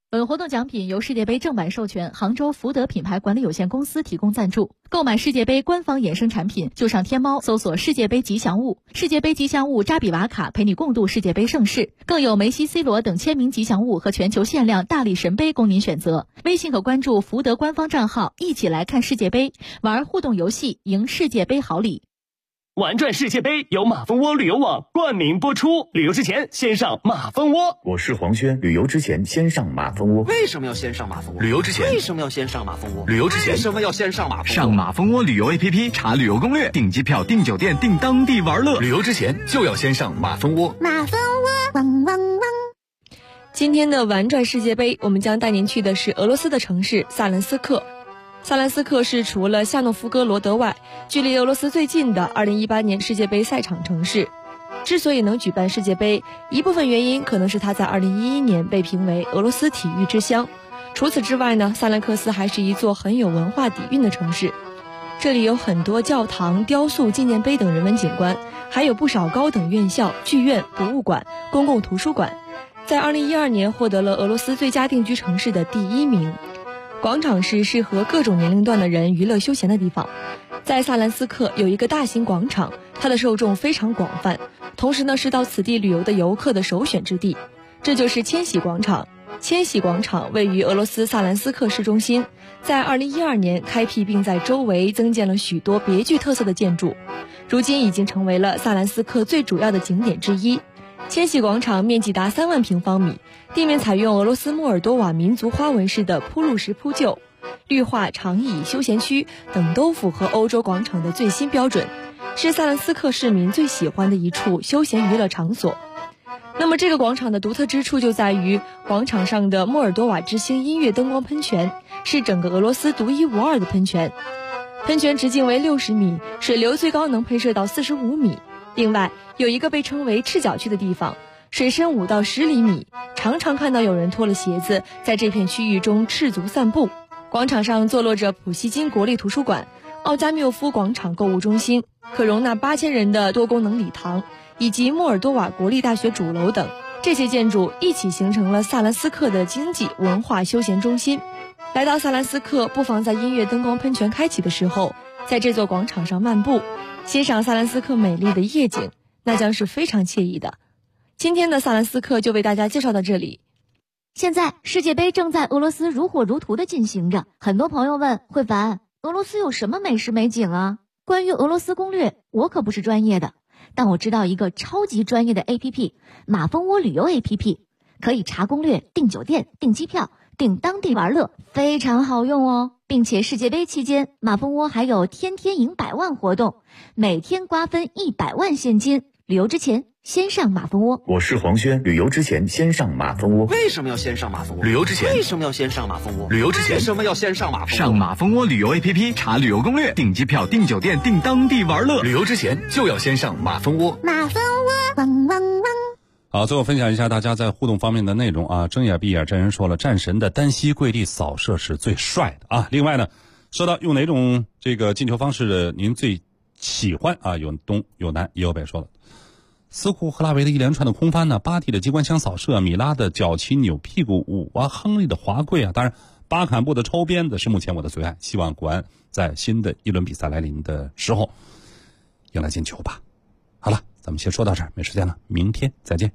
本活动奖品由世界杯正版授权杭州福德品牌管理有限公司提供赞助。购买世界杯官方衍生产品，就上天猫搜索世界杯吉祥物，世界杯吉祥物扎比瓦卡陪你共度世界杯盛世，更有梅西、C 罗等签名吉祥物和全球限量大力神杯供您选择。微信可关注福德官方账号，一起来看世界杯，玩互动游戏，赢世界杯好礼。
玩转世界杯由马蜂窝旅游网冠名播出，旅游之前先上马蜂窝。
我是黄轩，旅游之前先上马蜂窝。
为什么要先上马蜂窝？
旅游之前
为什么要先上马蜂窝？
旅游之前
为什么要先上马蜂窝？
上马蜂窝旅游 APP 查旅游攻略，订机票、订酒店、订当地玩乐。
旅游之前就要先上马蜂窝。
马蜂窝，汪汪汪！
今天的玩转世界杯，我们将带您去的是俄罗斯的城市萨兰斯克。萨兰斯克是除了夏诺夫哥罗德外，距离俄罗斯最近的2018年世界杯赛场城市。之所以能举办世界杯，一部分原因可能是它在2011年被评为俄罗斯体育之乡。除此之外呢，萨兰克斯还是一座很有文化底蕴的城市。这里有很多教堂、雕塑、纪念碑等人文景观，还有不少高等院校、剧院、博物馆、公共图书馆。在2012年获得了俄罗斯最佳定居城市的第1名。广场是适合各种年龄段的人娱乐休闲的地方。在萨兰斯克有一个大型广场，它的受众非常广泛，同时呢是到此地旅游的游客的首选之地。这就是千禧广场。千禧广场位于俄罗斯萨兰斯克市中心，在2012年开辟，并在周围增建了许多别具特色的建筑，如今已经成为了萨兰斯克最主要的景点之一。千禧广场面积达3万平方米，地面采用俄罗斯莫尔多瓦民族花纹式的铺路石铺就，绿化、长椅、休闲区等都符合欧洲广场的最新标准，是萨兰斯克市民最喜欢的一处休闲娱乐场所。那么这个广场的独特之处就在于广场上的莫尔多瓦之星音乐灯光喷泉，是整个俄罗斯独一无二的喷泉。喷泉直径为60米，水流最高能喷射到45米。另外有一个被称为赤脚区的地方，水深5到10厘米，常常看到有人脱了鞋子在这片区域中赤足散步。广场上坐落着普希金国立图书馆、奥加缪夫广场购物中心，可容纳8000人的多功能礼堂，以及莫尔多瓦国立大学主楼等。这些建筑一起形成了萨兰斯克的经济、文化、休闲中心。来到萨兰斯克，不妨在音乐灯光喷泉开启的时候，在这座广场上漫步，欣赏萨兰斯克美丽的夜景，那将是非常惬意的。今天的萨兰斯克就为大家介绍到这里。
现在世界杯正在俄罗斯如火如荼地进行着，很多朋友问慧凡，俄罗斯有什么美食美景啊？关于俄罗斯攻略，我可不是专业的，但我知道一个超级专业的 APP， 马蜂窝旅游 APP， 可以查攻略、订酒店、订机票、订当地玩乐，非常好用哦。并且世界杯期间，马蜂窝还有天天赢100万活动，每天瓜分100万现金。旅游之前先上马蜂窝。
我是黄轩，旅游之前先上马蜂窝。
为什么要先上马蜂窝？
旅游之前
为什么要先上马蜂窝？
旅游之前
为什么要先上马蜂窝？
上马蜂窝旅游 APP 查旅游攻略，订机票、订酒店、订当地玩乐。
旅游之前就要先上马蜂窝。
马蜂窝，汪汪汪！
好，最后分享一下大家在互动方面的内容啊。睁眼闭眼真人说了，战神的单膝跪地扫射是最帅的啊。另外呢，说到用哪种这个进球方式您最喜欢啊？有东有南也有北说了。斯库赫拉维的一连串的空翻呢，巴蒂的机关枪扫射，米拉的脚旗扭屁股舞啊，亨利的滑跪啊，当然巴坎布的抽鞭子是目前我的最爱。希望国安在新的一轮比赛来临的时候迎来进球吧。好了，咱们先说到这儿，没时间了，明天再见。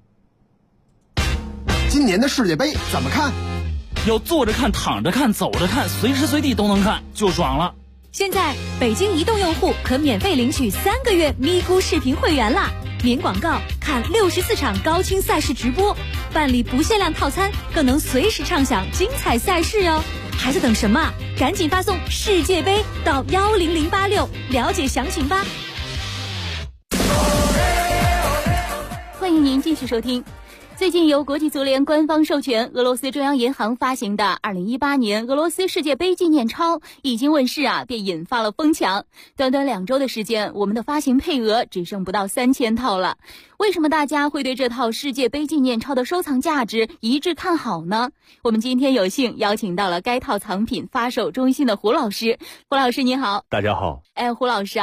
今年的世界杯怎么看？
要坐着看、躺着看、走着看，随时随地都能看，就爽了。
现在北京移动用户可免费领取3个月咪咕视频会员啦！免广告看64场高清赛事直播，办理不限量套餐，更能随时畅享精彩赛事哦！还在等什么？赶紧发送世界杯到10086了解详情吧。
欢迎您继续收听。最近由国际足联官方授权，俄罗斯中央银行发行的2018年俄罗斯世界杯纪念钞已经问世啊，便引发了疯抢。短短2周的时间，我们的发行配额只剩不到3000套了。为什么大家会对这套世界杯纪念钞的收藏价值一致看好呢？我们今天有幸邀请到了该套藏品发售中心的胡老师。胡老师你好。
大家好。
胡老师啊，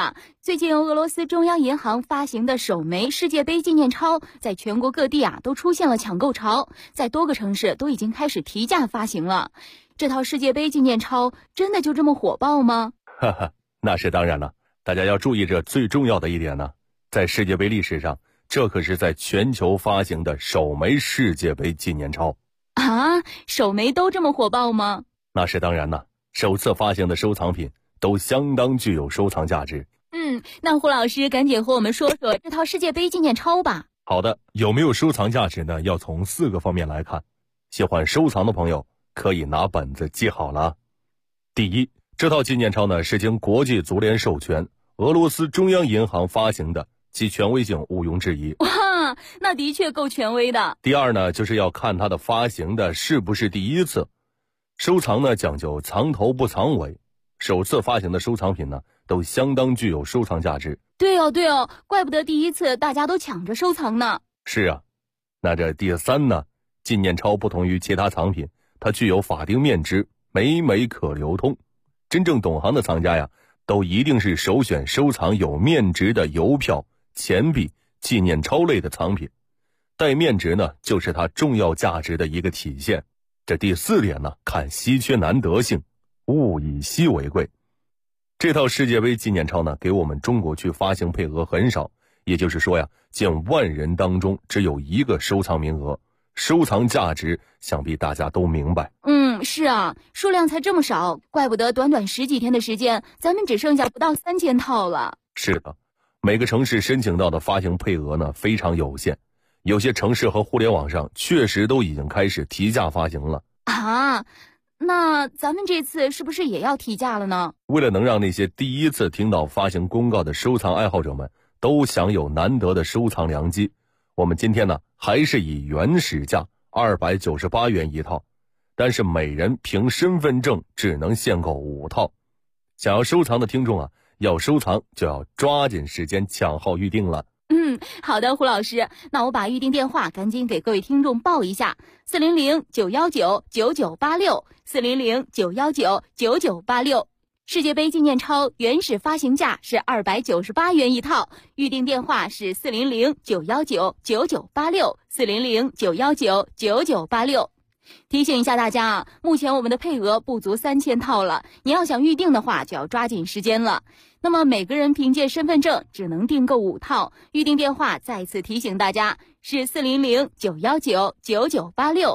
最近由俄罗斯中央银行发行的首枚世界杯纪念钞在全国各地都出现了抢购潮，在多个城市都已经开始提价发行了。这套世界杯纪念钞真的就这么火爆吗？
哈哈，那是当然了。大家要注意这最重要的一点呢，在世界杯历史上，这可是在全球发行的首枚世界杯纪念钞
啊！首枚都这么火爆吗？
那是当然了，首次发行的收藏品都相当具有收藏价值。
那胡老师赶紧和我们说说这套世界杯纪念钞吧。
好的，有没有收藏价值呢？要从4个方面来看。喜欢收藏的朋友可以拿本子记好了。第一，这套纪念钞呢是经国际足联授权，俄罗斯中央银行发行的，其权威性毋庸置疑。
哇，那的确够权威的。
第二呢，就是要看它的发行的是不是第一次。收藏呢讲究藏头不藏尾，首次发行的收藏品呢都相当具有收藏价值。
对哦，怪不得第一次大家都抢着收藏呢。
是啊，那这第三呢，纪念钞不同于其他藏品，它具有法定面值，每枚可流通。真正懂行的藏家呀，都一定是首选收藏有面值的邮票、钱币、纪念钞类的藏品。带面值呢，就是它重要价值的一个体现。这第4点呢，看稀缺难得性，物以稀为贵。这套世界杯纪念钞呢，给我们中国区发行配额很少，也就是说呀，近万人当中只有1个收藏名额，收藏价值想必大家都明白。
是啊，数量才这么少，怪不得短短10几天的时间，咱们只剩下不到3000套了。
是的，每个城市申请到的发行配额呢非常有限，有些城市和互联网上确实都已经开始提价发行了。
啊，那咱们这次是不是也要提价了呢？
为了能让那些第一次听到发行公告的收藏爱好者们都享有难得的收藏良机，我们今天呢还是以原始价298元一套，但是每人凭身份证只能限购5套。想要收藏的听众啊，要收藏就要抓紧时间抢号预定了。
好的，胡老师，那我把预定电话赶紧给各位听众报一下：400-919-9986 400-919-9986。世界杯纪念钞原始发行价是298元一套，预定电话是400-919-9986 400-919-9986。提醒一下大家啊，目前我们的配额不足3000套了，你要想预定的话就要抓紧时间了。那么每个人凭借身份证只能订购5套，预定电话再次提醒大家是400-919-9986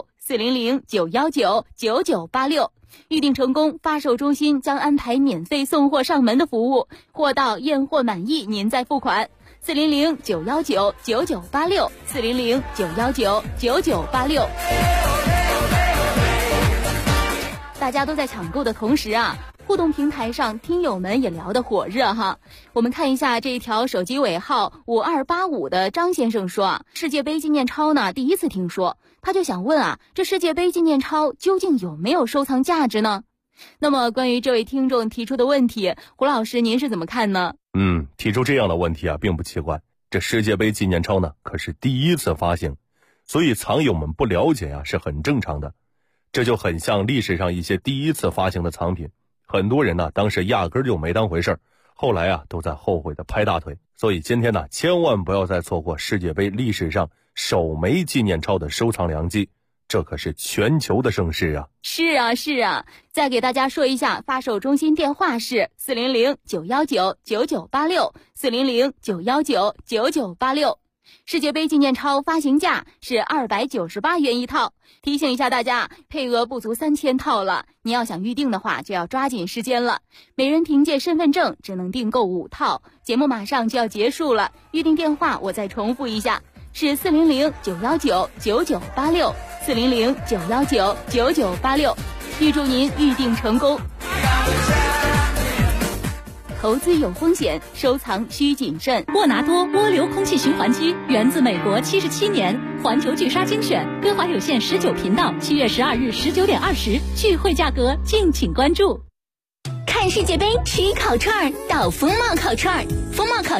400-919-9986。预定成功，发售中心将安排免费送货上门的服务，货到验货满意您再付款。400-919-9986 400-919-9986。大家都在抢购的同时啊，互动平台上听友们也聊得火热哈。我们看一下这一条手机尾号5285的张先生说啊，世界杯纪念钞呢第一次听说，他就想问啊，这世界杯纪念钞究竟有没有收藏价值呢？那么关于这位听众提出的问题，胡老师您是怎么看呢？
提出这样的问题啊，并不奇怪。这世界杯纪念钞呢，可是第一次发行，所以藏友们不了解啊，是很正常的。这就很像历史上一些第一次发行的藏品，很多人呢当时压根就没当回事儿，后来啊都在后悔的拍大腿。所以今天呢，千万不要再错过世界杯历史上首枚纪念钞的收藏良机，这可是全球的盛事啊！
是啊，再给大家说一下，发售中心电话是400-919-9986 400-919-9986。世界杯纪念钞发行价是298元一套。提醒一下大家，配额不足3000套了，你要想预定的话就要抓紧时间了。每人凭借身份证只能订购5套。节目马上就要结束了，预定电话我再重复一下，是400-919-9986 400-919-9986。预祝您预定成功。投资有风险，收藏需谨慎。
沃拿多涡流空气循环机源自美国77年，环球巨鲨精选，歌华有线19频道，7月12日19点20，聚会价格敬请关注。
看世界杯吃烤串儿，到风貌烤串儿，风貌烤